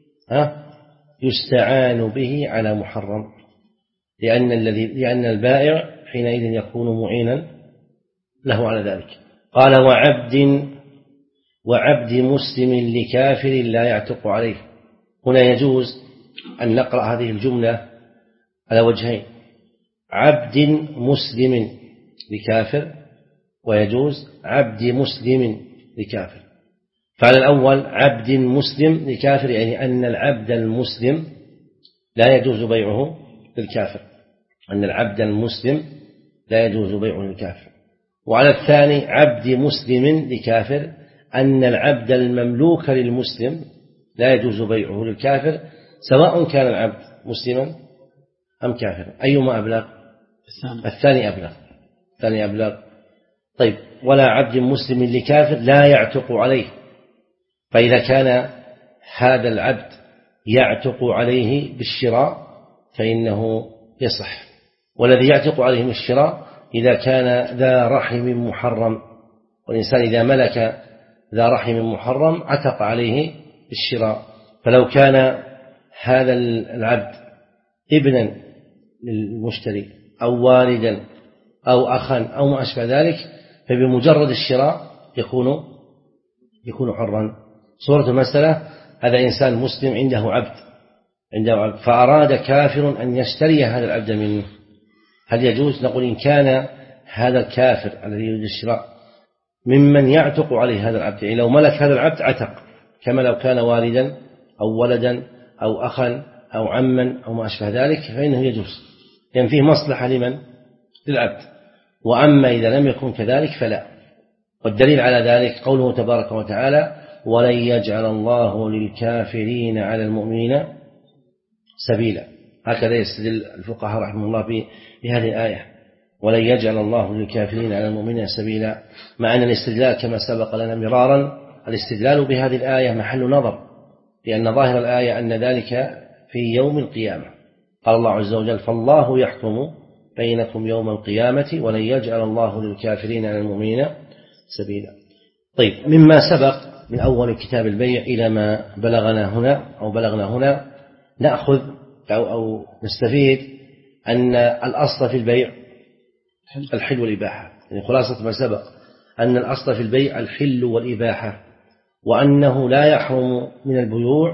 يستعان به على محرم، لأن الذي لأن البائع حينئذ يكون معينا له على ذلك. قال وعبد وعبد مسلم لكافر لا يعتق عليه. هنا يجوز أن نقرأ هذه الجملة على وجهين: عبد مسلم لكافر، ويجوز عبد مسلم لكافر. فعلى الأول عبد مسلم لكافر، يعني أن العبد المسلم لا يجوز بيعه للكافر، أن العبد المسلم لا يجوز بيعه للكافر. وعلى الثاني عبد مسلم لكافر، أن العبد المملوك للمسلم لا يجوز بيعه للكافر، سواء كان العبد مسلما أم كافرا. أيما أبلغ؟ الثاني أبلغ الثاني أبلغ. طيب، ولا عبد مسلم لكافر لا يعتق عليه، فإذا كان هذا العبد يعتق عليه بالشراء فإنه يصح، والذي يعتق عليه من الشراء إذا كان ذا رحم محرم، والإنسان إذا ملك ذا رحم محرم عتق عليه بالشراء. فلو كان هذا العبد ابنا للمشتري أو والدا أو أخا أو ما أشبه ذلك فبمجرد الشراء يكون يكون حرا. صورة المسألة: هذا إنسان مسلم عنده عبد عنده عبد فأراد كافر أن يشتري هذا العبد منه، هل يجوز؟ نقول إن كان هذا الكافر الذي يريد الشراء ممن يعتق عليه هذا العبد، يعني لو ملك هذا العبد عتق، كما لو كان والدا أو ولدا أو أخا أو عما أو ما أشبه ذلك فإنه يجوز، لأن فيه مصلحة لمن؟ للعبد. وأما إذا لم يكن كذلك فلا. والدليل على ذلك قوله تبارك وتعالى: ولن يجعل الله للكافرين على المؤمنين سبيلا. هكذا يستدل الفقهاء رحمه الله بهذه الآية: ولن يجعل الله للكافرين على المؤمنين سبيلا، مع أن الاستدلال كما سبق لنا مرارا الاستدلال بهذه الآية محل نظر، لأن ظاهر الآية أن ذلك في يوم القيامة. قال الله عز وجل: فالله يحكم بينكم يوم القيامة ولن يجعل الله للكافرين على المؤمنين سبيلا. طيب، مما سبق من أول كتاب البيع إلى ما بلغنا هنا أو بلغنا هنا نأخذ أو, أو نستفيد أن الأصل في البيع الحل والإباحة، يعني خلاصة ما سبق أن الأصل في البيع الحل والإباحة، وأنه لا يحرم من البيوع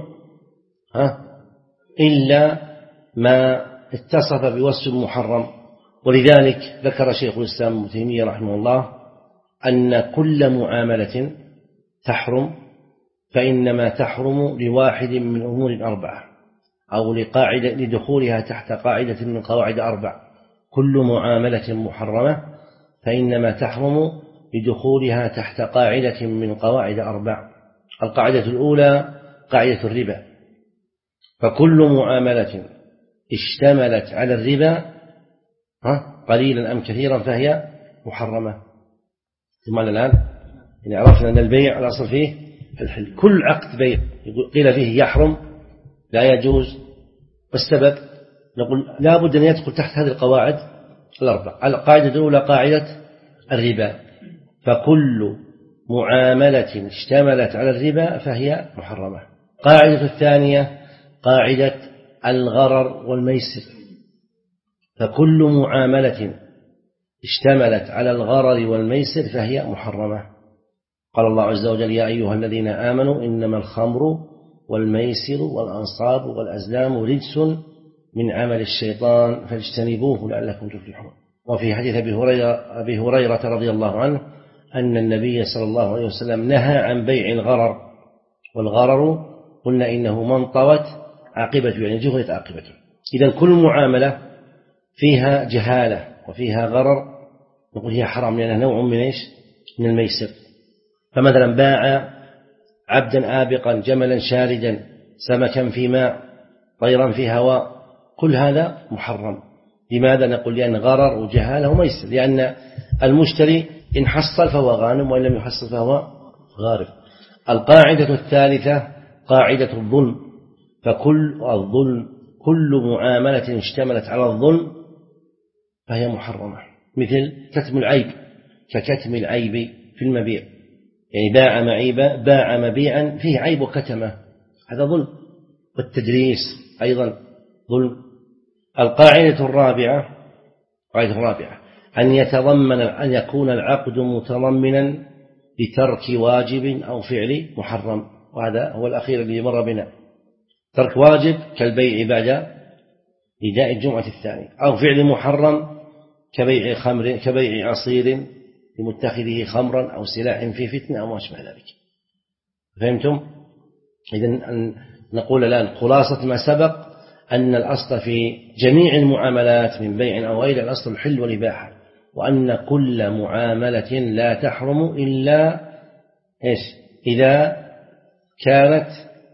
إلا ما اتصف بوصف محرم. ولذلك ذكر شيخ الإسلام ابن تيمية رحمه الله أن كل معاملة تحرم فإنما تحرم لواحد من أمور أربعة، أو لقاعدة لدخولها تحت قاعدة من قواعد أربع. كل معاملة محرمة فإنما تحرم لدخولها تحت قاعدة من قواعد أربع. القاعدة الأولى قاعدة الربا، فكل معاملة اشتملت على الربا قليلا أم كثيرا فهي محرمة. ثم الآن يعني عرفنا أن البيع الأصل فيه الحل. كل عقد بيع قيل فيه يحرم لا يجوز، والسبب نقول لا بد أن يدخل تحت هذه القواعد الأربع. القاعدة الأولى قاعدة الربا، فكل معاملة اشتملت على الربا فهي محرمة. قاعدة الثانية قاعدة الغرر والميسر، فكل معاملة اشتملت على الغرر والميسر فهي محرمة. قال الله عز وجل: يا أيها الذين آمنوا إنما الخمر والميسر والأنصاب والأزلام رجس من عمل الشيطان فاجتنبوه لعلكم تفلحون. وفي حديث أبي هريرة, أبي هريرة رضي الله عنه أن النبي صلى الله عليه وسلم نهى عن بيع الغرر، والغرر قلنا إنه من طوت عاقبته، يعني جهلت عاقبته. إذا كل معاملة فيها جهالة وفيها غرر نقول هي حرام، لأنها نوع من إيش؟ من الميسر. فمثلا باع عبدا آبقا، جملا شاردا، سمكا في ماء، طيرا في هواء، كل هذا محرم. لماذا؟ نقول لأن غرر وجهالة وميسر، لأن المشتري إن حصل فهو غانم وإن لم يحصل فهو غارم. القاعدة الثالثة قاعدة الظلم، فكل الظلم كل معاملة اشتملت على الظلم فهي محرمة، مثل كتم العيب، ككتم العيب في المبيع، يعني باع معيبا، باع مبيعا فيه عيب وكتمه، هذا ظلم. والتدريس أيضا ظلم. القاعدة الرابعة القاعدة الرابعة أن يتضمن أن يكون العقد متضمنا لترك واجب أو فعل محرم، وهذا هو الأخير الذي مر بنا. ترك واجب كالبيع بعد نداء الجمعة الثانية، أو فعل محرم كبيع خمر كبيع عصير لمتخذه خمرا أو سلاح في فتنة أو ما أشبه ذلك. فهمتم؟ إذن نقول الآن خلاصة ما سبق أن الأصل في جميع المعاملات من بيع أو غير الأصل الحل والإباحة، وأن كل معاملة لا تحرم إلا إيش؟ إذا كانت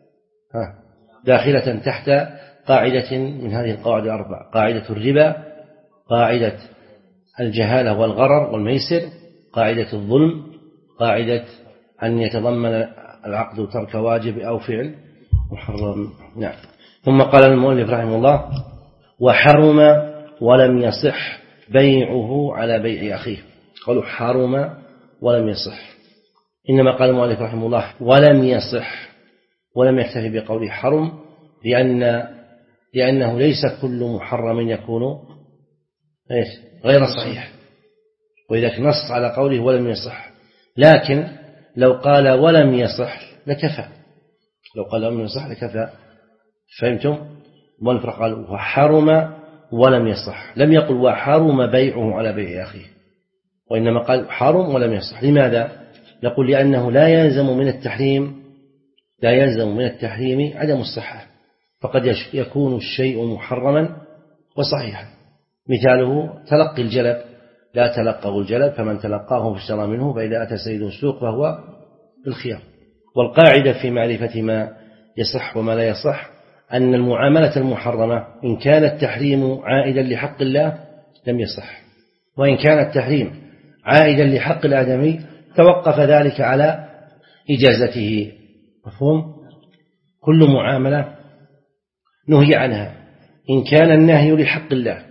داخلة تحت قاعدة من هذه القواعد الأربع: قاعدة الربا، قاعدة الجهالة والغرر والميسر، قاعدة الظلم، قاعدة أن يتضمن العقد ترك واجب أو فعل محرم. نعم. ثم قال المؤلف رحمه الله: وحرم ولم يصح بيعه على بيع أخيه. قالوا حرم ولم يصح، إنما قال المؤلف رحمه الله ولم يصح، ولم يكتفي بقوله حرم، لأن لأنه ليس كل محرم يكون إيش؟ غير صحيح، وإذا نص على قوله ولم يصح. لكن لو قال ولم يصح لكفى، لو قال ولم يصح لكفى. فهمتم؟ المؤلف قال وحرم ولم يصح، لم يقل وحرم بيعه على بيع أخيه، وإنما قال حرم ولم يصح. لماذا؟ يقول لأنه لا يلزم من التحريم لا يلزم من التحريم عدم الصحة، فقد يكون الشيء محرما وصحيحا. مثاله تلقي الجلب، لا تلقه الجلب، فمن تلقاه فاشترى منه، فإذا أتى سيد السوق فهو بالخيار. والقاعدة في معرفة ما يصح وما لا يصح أن المعاملة المحرمة إن كان التحريم عائدا لحق الله لم يصح، وإن كان التحريم عائدا لحق الآدمي توقف ذلك على إجازته. مفهوم؟ كل معاملة نهي عنها إن كان النهي لحق الله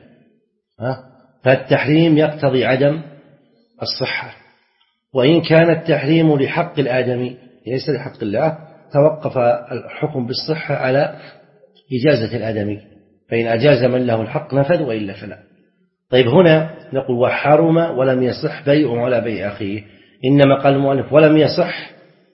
فالتحريم يقتضي عدم الصحة، وإن كان التحريم لحق الآدمي ليس لحق الله توقف الحكم بالصحة على إجازة الآدمي، فإن أجاز من له الحق نفذ وإلا فلا. طيب هنا نقول وحرم ولم يصح بيع على بيع أخيه، إنما قال المؤلف ولم يصح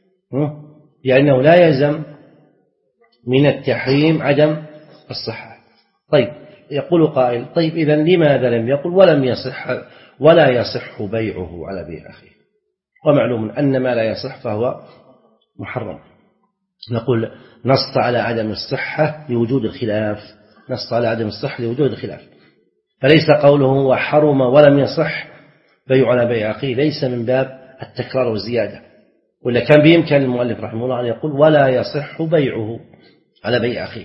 لأنه لا يلزم من التحريم عدم الصحة. طيب يقول قائل طيب إذن لماذا لم يقل ولم يصح ولا يصح بيعه على بيع أخيه؟ ومعلوم أن ما لا يصح فهو محرم. نقول نص على عدم الصحة لوجود الخلاف، نص على عدم الصحة لوجود الخلاف، فليس قوله وحرم ولم يصح بيع على بيع أخيه ليس من باب التكرار والزيادة، ولا كان بإمكان المؤلف رحمه الله أن يقول ولا يصح بيعه على بيع أخيه،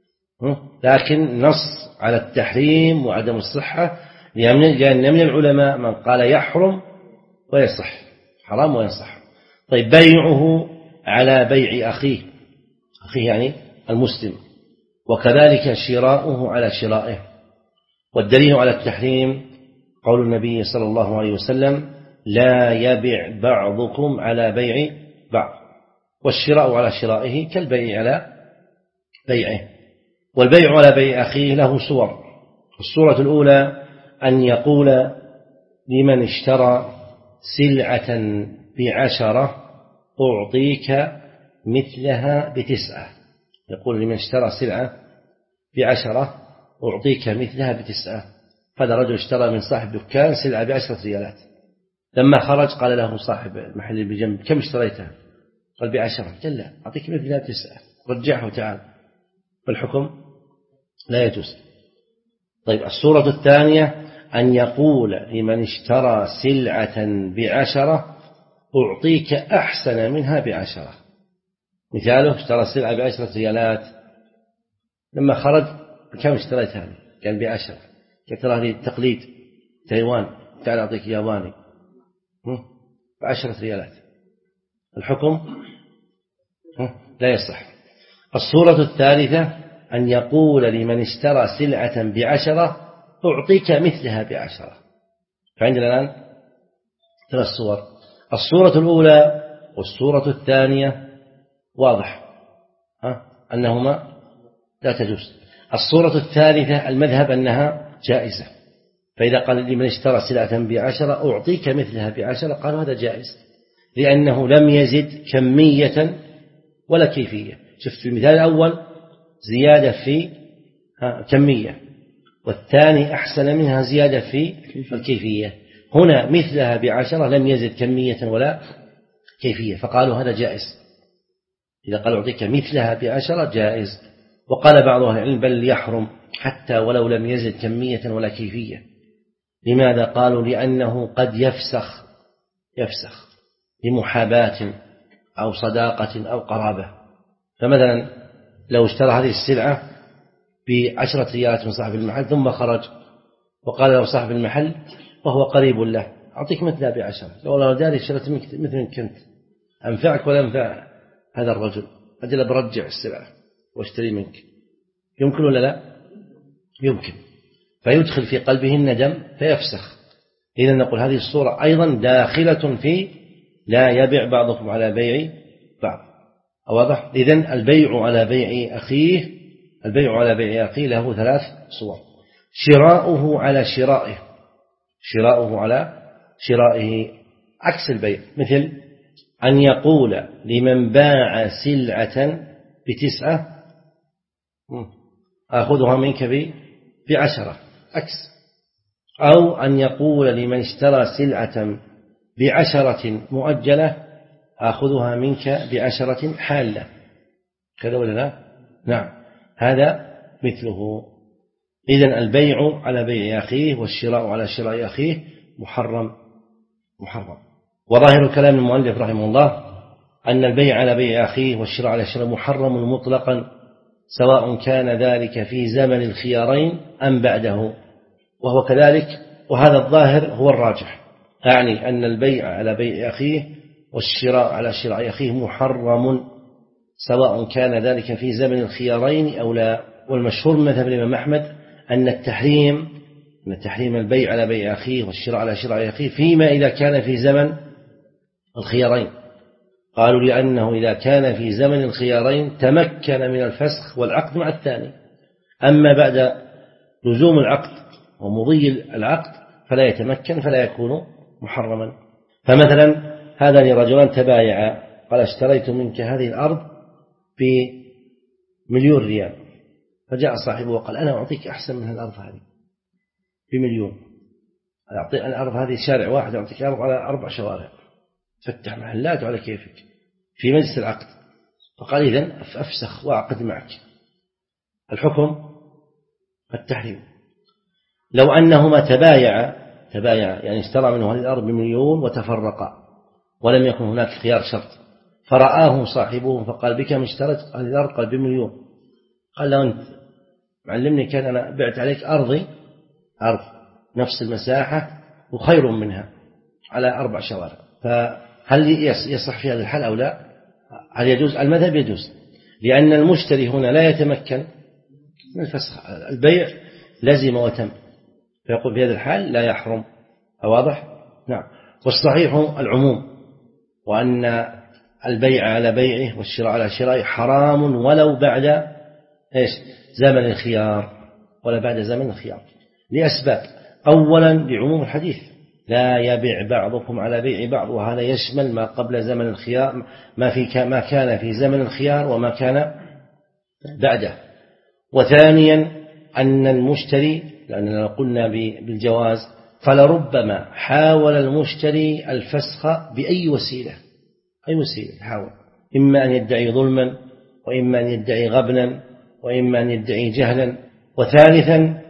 لكن نص على التحريم وعدم الصحة، لأن من العلماء من قال يحرم ويصح، حرام ويصح. طيب بيعه على بيع أخيه، أخيه يعني المسلم، وكذلك شراؤه على شرائه. والدليل على التحريم قول النبي صلى الله عليه وسلم لا يبع بعضكم على بيع بعض، والشراء على شرائه كالبيع على بيعه. والبيع على بيع أخيه له صور. الصورة الأولى أن يقول لمن اشترى سلعة بعشرة أعطيك مثلها بتسعة. يقول لمن اشترى سلعة بعشرة أعطيك مثلها بتسعة. هذا رجل اشترى من صاحب دكان سلعة بعشرة ريالات، لما خرج قال له صاحب المحل اللي بجنب كم اشتريتها؟ قال بعشرة. قال لا، أعطيك مثلها بتسعة، رجعه تعال. فالحكم لا يجوز. طيب الصورة الثانية أن يقول لمن اشترى سلعة بعشرة أعطيك أحسن منها بعشرة. مثاله اشترى سلعة بعشرة ريالات، لما خرج كم اشتريتها؟ قال بعشرة. قال ترى هذه تقليد تايوان، تعال أعطيك ياباني بعشرة ريالات. الحكم لا يصح. الصورة الثالثة أن يقول لمن اشترى سلعة بعشرة أعطيك مثلها بعشرة. فعندنا الآن ثلاث صور. الصورة الأولى والصورة الثانية واضح ها أنهما لا تجوز. الصورة الثالثة المذهب أنها جائزة، فإذا قال لمن اشترى سلعة بعشرة أعطيك مثلها بعشرة قالوا هذا جائز، لأنه لم يزد كمية ولا كيفية. شفت في المثال الأول زيادة في كمية، والثاني أحسن منها زيادة في الكيفية. هنا مثلها بعشرة لم يزد كمية ولا كيفية، فقالوا هذا جائز. إذا قال أعطيك مثلها بعشرة جائز. وقال بعض أهل العلم بل يحرم حتى ولو لم يزد كمية ولا كيفية. لماذا؟ قالوا لأنه قد يفسخ يفسخ لمحاباة أو صداقة أو قرابة. فمثلا لو اشترى هذه السلعة بعشرة ريالات من صاحب المحل ثم خرج وقال له صاحب المحل وهو قريب له أعطيك مثلها بعشرة، لو لا داري اشتريت مثل كنت أنفعك ولا أنفع هذا الرجل، أجل برجع السلعة واشتري منك. يمكن ولا لا؟ يمكن. فيدخل في قلبه الندم فيفسخ. إذا نقول هذه الصورة أيضا داخلة في لا يبيع بعضكم على بيع بعض. واضح؟ إذن البيع على بيع أخيه البيع على بيع أخيه له ثلاث صور. شراؤه على شرائه شراؤه على شرائه عكس البيع، مثل أن يقول لمن باع سلعة بتسعة أخذها منك بعشرة عكس. أو أن يقول لمن اشترى سلعة بعشرة مؤجلة أخذها منك بعشرة حالة. كذا ولا لا؟ نعم، هذا مثله. إذن البيع على بيع أخيه والشراء على شراء أخيه محرم محرم. وظاهر كلام المؤلف رحمه الله أن البيع على بيع أخيه والشراء على شراء محرم مطلقا، سواء كان ذلك في زمن الخيارين أم بعده، وهو كذلك. وهذا الظاهر هو الراجح، أعني أن البيع على بيع أخيه والشراء على شراء أخيه محرم سواء كان ذلك في زمن الخيارين أو لا. والمشهور من مذهب الإمام أحمد أن التحريم أن التحريم البيع على بيع أخيه والشراء على شراء أخيه فيما إذا كان في زمن الخيارين. قالوا لأنه إذا كان في زمن الخيارين تمكن من الفسخ والعقد مع الثاني، أما بعد لزوم العقد ومضي العقد فلا يتمكن فلا يكون محرما. فمثلا هذان رجلان تبايعا، قال اشتريت منك هذه الأرض بمليون ريال، فجاء صاحبه وقال أنا أعطيك أحسن من الأرض هذه بمليون، أعطي الأرض هذه شارع واحد أعطيك أرض على أربع شوارع، فتح محلات على كيفك في مجلس العقد. فقال إذن أفسخ وأعقد معك. الحكم التحريم. لو أنهما تبايع تبايع يعني اشترى منه هذه الأرض بمليون وتفرقا ولم يكن هناك خيار شرط، فرآه صاحبه فقال بكم اشتريت هذه الأرض؟ قال بمليون. قال له أنت معلمني كان أنا بعت عليك أرضي أرض نفس المساحة وخير منها على أربع شوارع، فهل يصح في هذا الحال أو لا؟ هل يجوز؟ المذهب يجوز، لأن المشتري هنا لا يتمكن من الفسخ، البيع لزم وتم، فيقول في هذا الحال لا يحرم. واضح؟ نعم. والصحيح العموم، وأن البيع على بيعه والشراء على شرائه حرام ولو بعد إيش؟ زمن الخيار، ولا بعد زمن الخيار، لأسباب. أولا لعموم الحديث، لا يبع بعضكم على بيع بعض، وهذا يشمل ما قبل زمن الخيار، ما في ما كان في زمن الخيار وما كان بعده. وثانيا أن المشتري، لأننا قلنا بالجواز، فلربما حاول المشتري الفسخ بأي وسيلة، أي وسيلة حاول، إما أن يدعي ظلما، وإما أن يدعي غبنا، وإما أن يدعي جهلا. وثالثا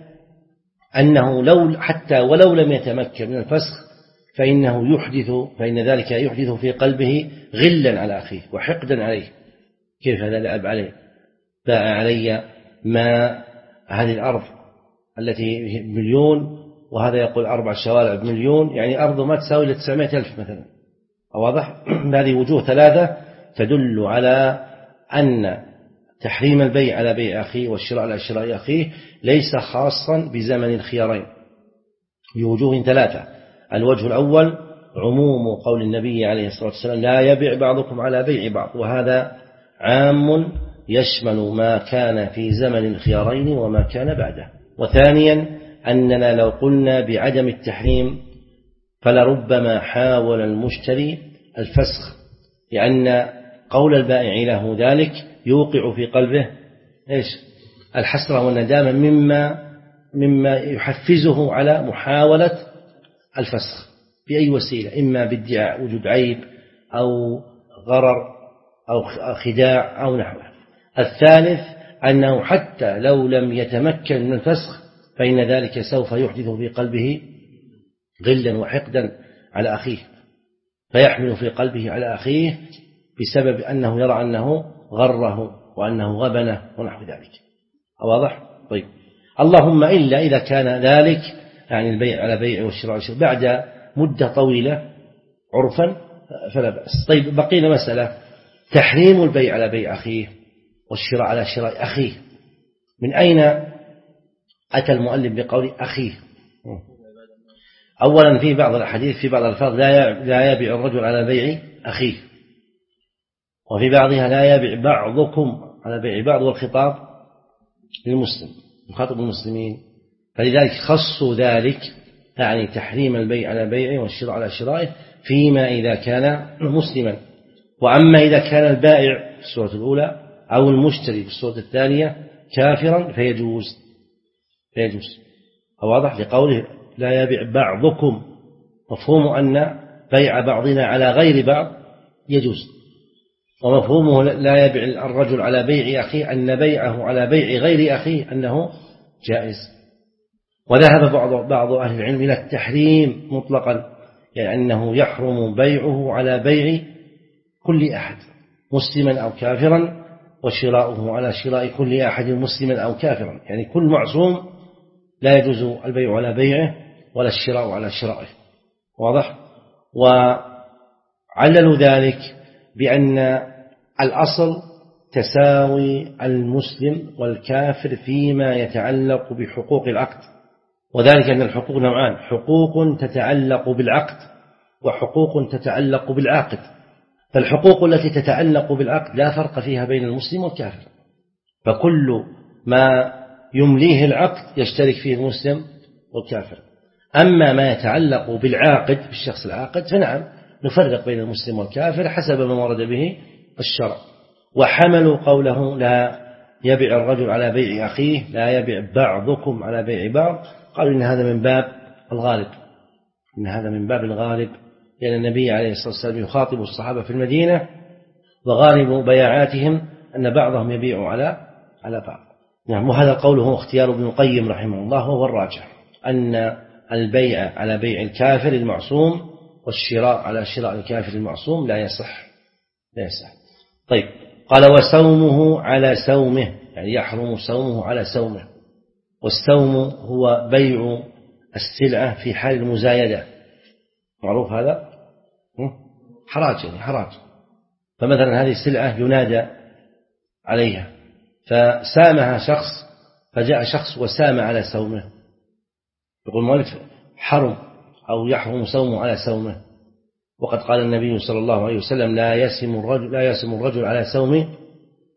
أنه لو حتى ولو لم يتمكن من الفسخ فإنه يحدث فإن ذلك يحدث في قلبه غلا على أخيه وحقدا عليه. كيف هذا لعب عليه؟ باع علي ما هذه الأرض التي بمليون، وهذا يقول أربع شوارع بمليون، يعني أرض ما تساوي إلا تسعمائة ألف مثلا. واضح؟ هذه وجوه ثلاثة تدل على أن تحريم البيع على بيع أخيه والشراء على شراء أخيه ليس خاصا بزمن الخيارين، بوجوه ثلاثة. الوجه الأول عموم قول النبي عليه الصلاة والسلام لا يبيع بعضكم على بيع بعض، وهذا عام يشمل ما كان في زمن الخيارين وما كان بعده. وثانيا أننا لو قلنا بعدم التحريم فلربما حاول المشتري الفسخ، لأن قول البائع له ذلك يوقع في قلبه إيش؟ الحسرة والندامة، مما مما يحفزه على محاولة الفسخ بأي وسيلة، إما بادعاء وجود عيب أو غرر أو خداع أو نحوه. الثالث أنه حتى لو لم يتمكن من الفسخ فإن ذلك سوف يحدث في قلبه غلا وحقدا على أخيه، فيحمل في قلبه على أخيه بسبب أنه يرى أنه غره وأنه غبنه ونحو ذلك. واضح؟ طيب، اللهم إلا إذا كان ذلك يعني البيع على بيع والشراء على شراء بعد مدة طويلة عرفا فلا بأس. طيب، بقينا مسألة تحريم البيع على بيع أخيه والشراء على شراء أخيه. من أين أتى المؤلف بقول أخيه؟ أولا في بعض الحديث في بعض الألفاظ لا يبيع الرجل على بيع أخيه، وفي بعضها لا يبيع بعضكم على بيع بعض، والخطاب للمسلم مخاطب المسلمين، فلذلك خصوا ذلك يعني تحريم البيع على بيعه والشراء على شرائه فيما إذا كان مسلما. وأما إذا كان البائع في السورة الأولى أو المشتري في السورة الثانية كافرا فيجوز فيجوز واضح لقوله لا يبيع بعضكم، مفهوم أن بيع بعضنا على غير بعض يجوز، ومفهومه لا يبيع الرجل على بيع أخيه أن بيعه على بيع غير أخيه أنه جائز. وذهب بعض بعض أهل العلم إلى التحريم مطلقا، يعني أنه يحرم بيعه على بيع كل أحد مسلما أو كافرا، وشراؤه على شراء كل أحد مسلما أو كافرا، يعني كل معصوم لا يجوز البيع على بيعه ولا الشراء على شرائه. واضح؟ وعللوا ذلك بأن الأصل تساوي المسلم والكافر فيما يتعلق بحقوق العقد، وذلك أن الحقوق نوعان: حقوق تتعلق بالعقد وحقوق تتعلق بالعاقد. فالحقوق التي تتعلق بالعقد لا فرق فيها بين المسلم والكافر، فكل ما يمليه العقد يشترك فيه المسلم والكافر. أما ما يتعلق بالعاقد بالشخص العاقد فنعم نفرق بين المسلم والكافر حسب ما ورد به الشرع. وحملوا قوله لا يبيع الرجل على بيع أخيه، لا يبيع بعضكم على بيع بعض، قالوا إن هذا من باب الغالب، إن هذا من باب الغالب، لأن النبي عليه الصلاة والسلام يخاطب الصحابة في المدينة وغالب بيعاتهم أن بعضهم يبيع على على بعض. نعم، وهذا القول هو اختيار ابن القيم رحمه الله، وهو الراجح أن البيع على بيع الكافر المعصوم والشراء على شراء الكافر المعصوم لا يصح لا يصح. طيب، قال وسومه على سومه، يعني يحرم سومه على سومه. والسوم هو بيع السلعة في حال المزايدة، معروف هذا حراج، يعني حراج. فمثلا هذه السلعة ينادى عليها فسامها شخص، فجاء شخص وسام على سومه، يقول المؤلف حرم أو يحرم سومه على سومه. وقد قال النبي صلى الله عليه وسلم لا يسم الرجل لا يسم الرجل على سوم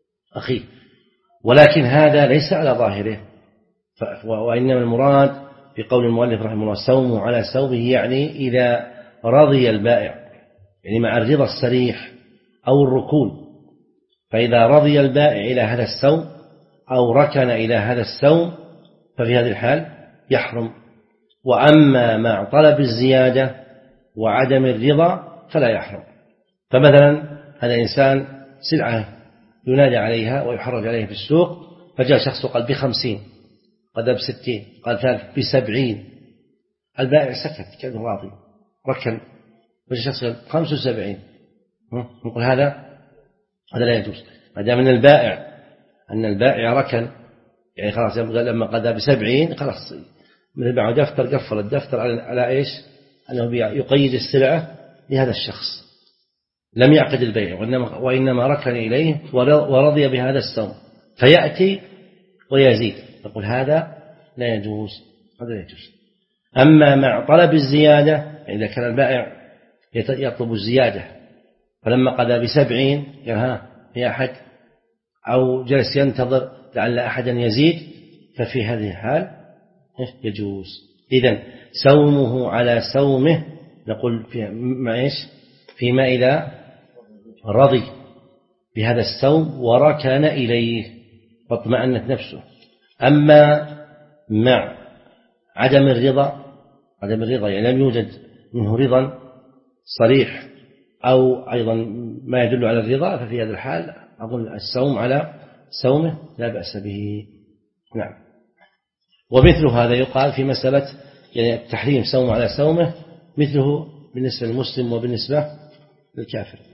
أخيه، ولكن هذا ليس على ظاهره، وإنما المراد في قول المؤلف رحمه الله سومه على سومه، يعني إذا رضي البائع، يعني مع الرضا الصريح أو الركون. فإذا رضي البائع إلى هذا السوم أو ركن إلى هذا السوم ففي هذه الحال يحرم. وأما مع طلب الزيادة وعدم الرضا فلا يحرم. فمثلا هذا إنسان سلعة ينادى عليها ويحرج عليها في السوق، فجاء شخص قال بخمسين، قال بستين، قال ثالث بسبعين، البائع سكت كأنه راضي ركن، فجاء شخص قال خمس وسبعين، نقول هذا هذا لا يجوز ما دام أن البائع أن البائع ركن، يعني خلاص لما قضى بسبعين خلاص من بعد دفتر قفل الدفتر على على إيش؟ أنه يقيد السلعة لهذا الشخص، لم يعقد البيع وإنما, وإنما ركن إليه ورضي بهذا السوم، فيأتي ويزيد، نقول هذا لا يجوز، هذا لا يجوز. أما مع طلب الزيادة، إذا كان البائع يطلب الزيادة فلما قضى بسبعين قال ها في أحد، أو جلس ينتظر لعل أحدا يزيد، ففي هذه الحال يجوز. إذن سومه على سومه نقول مع إيش؟ فيما إذا رضي بهذا السوم وركن إليه واطمأنت نفسه. أما مع عدم الرضا عدم الرضا يعني لم يوجد منه رضا صريح أو أيضا ما يدل على الرضا، ففي هذا الحال أقول السوم على سومه لا بأس به. نعم. ومثل هذا يقال في مسألة يعني التحريم سوم على سومه، مثله بالنسبة للمسلم وبالنسبة للكافر.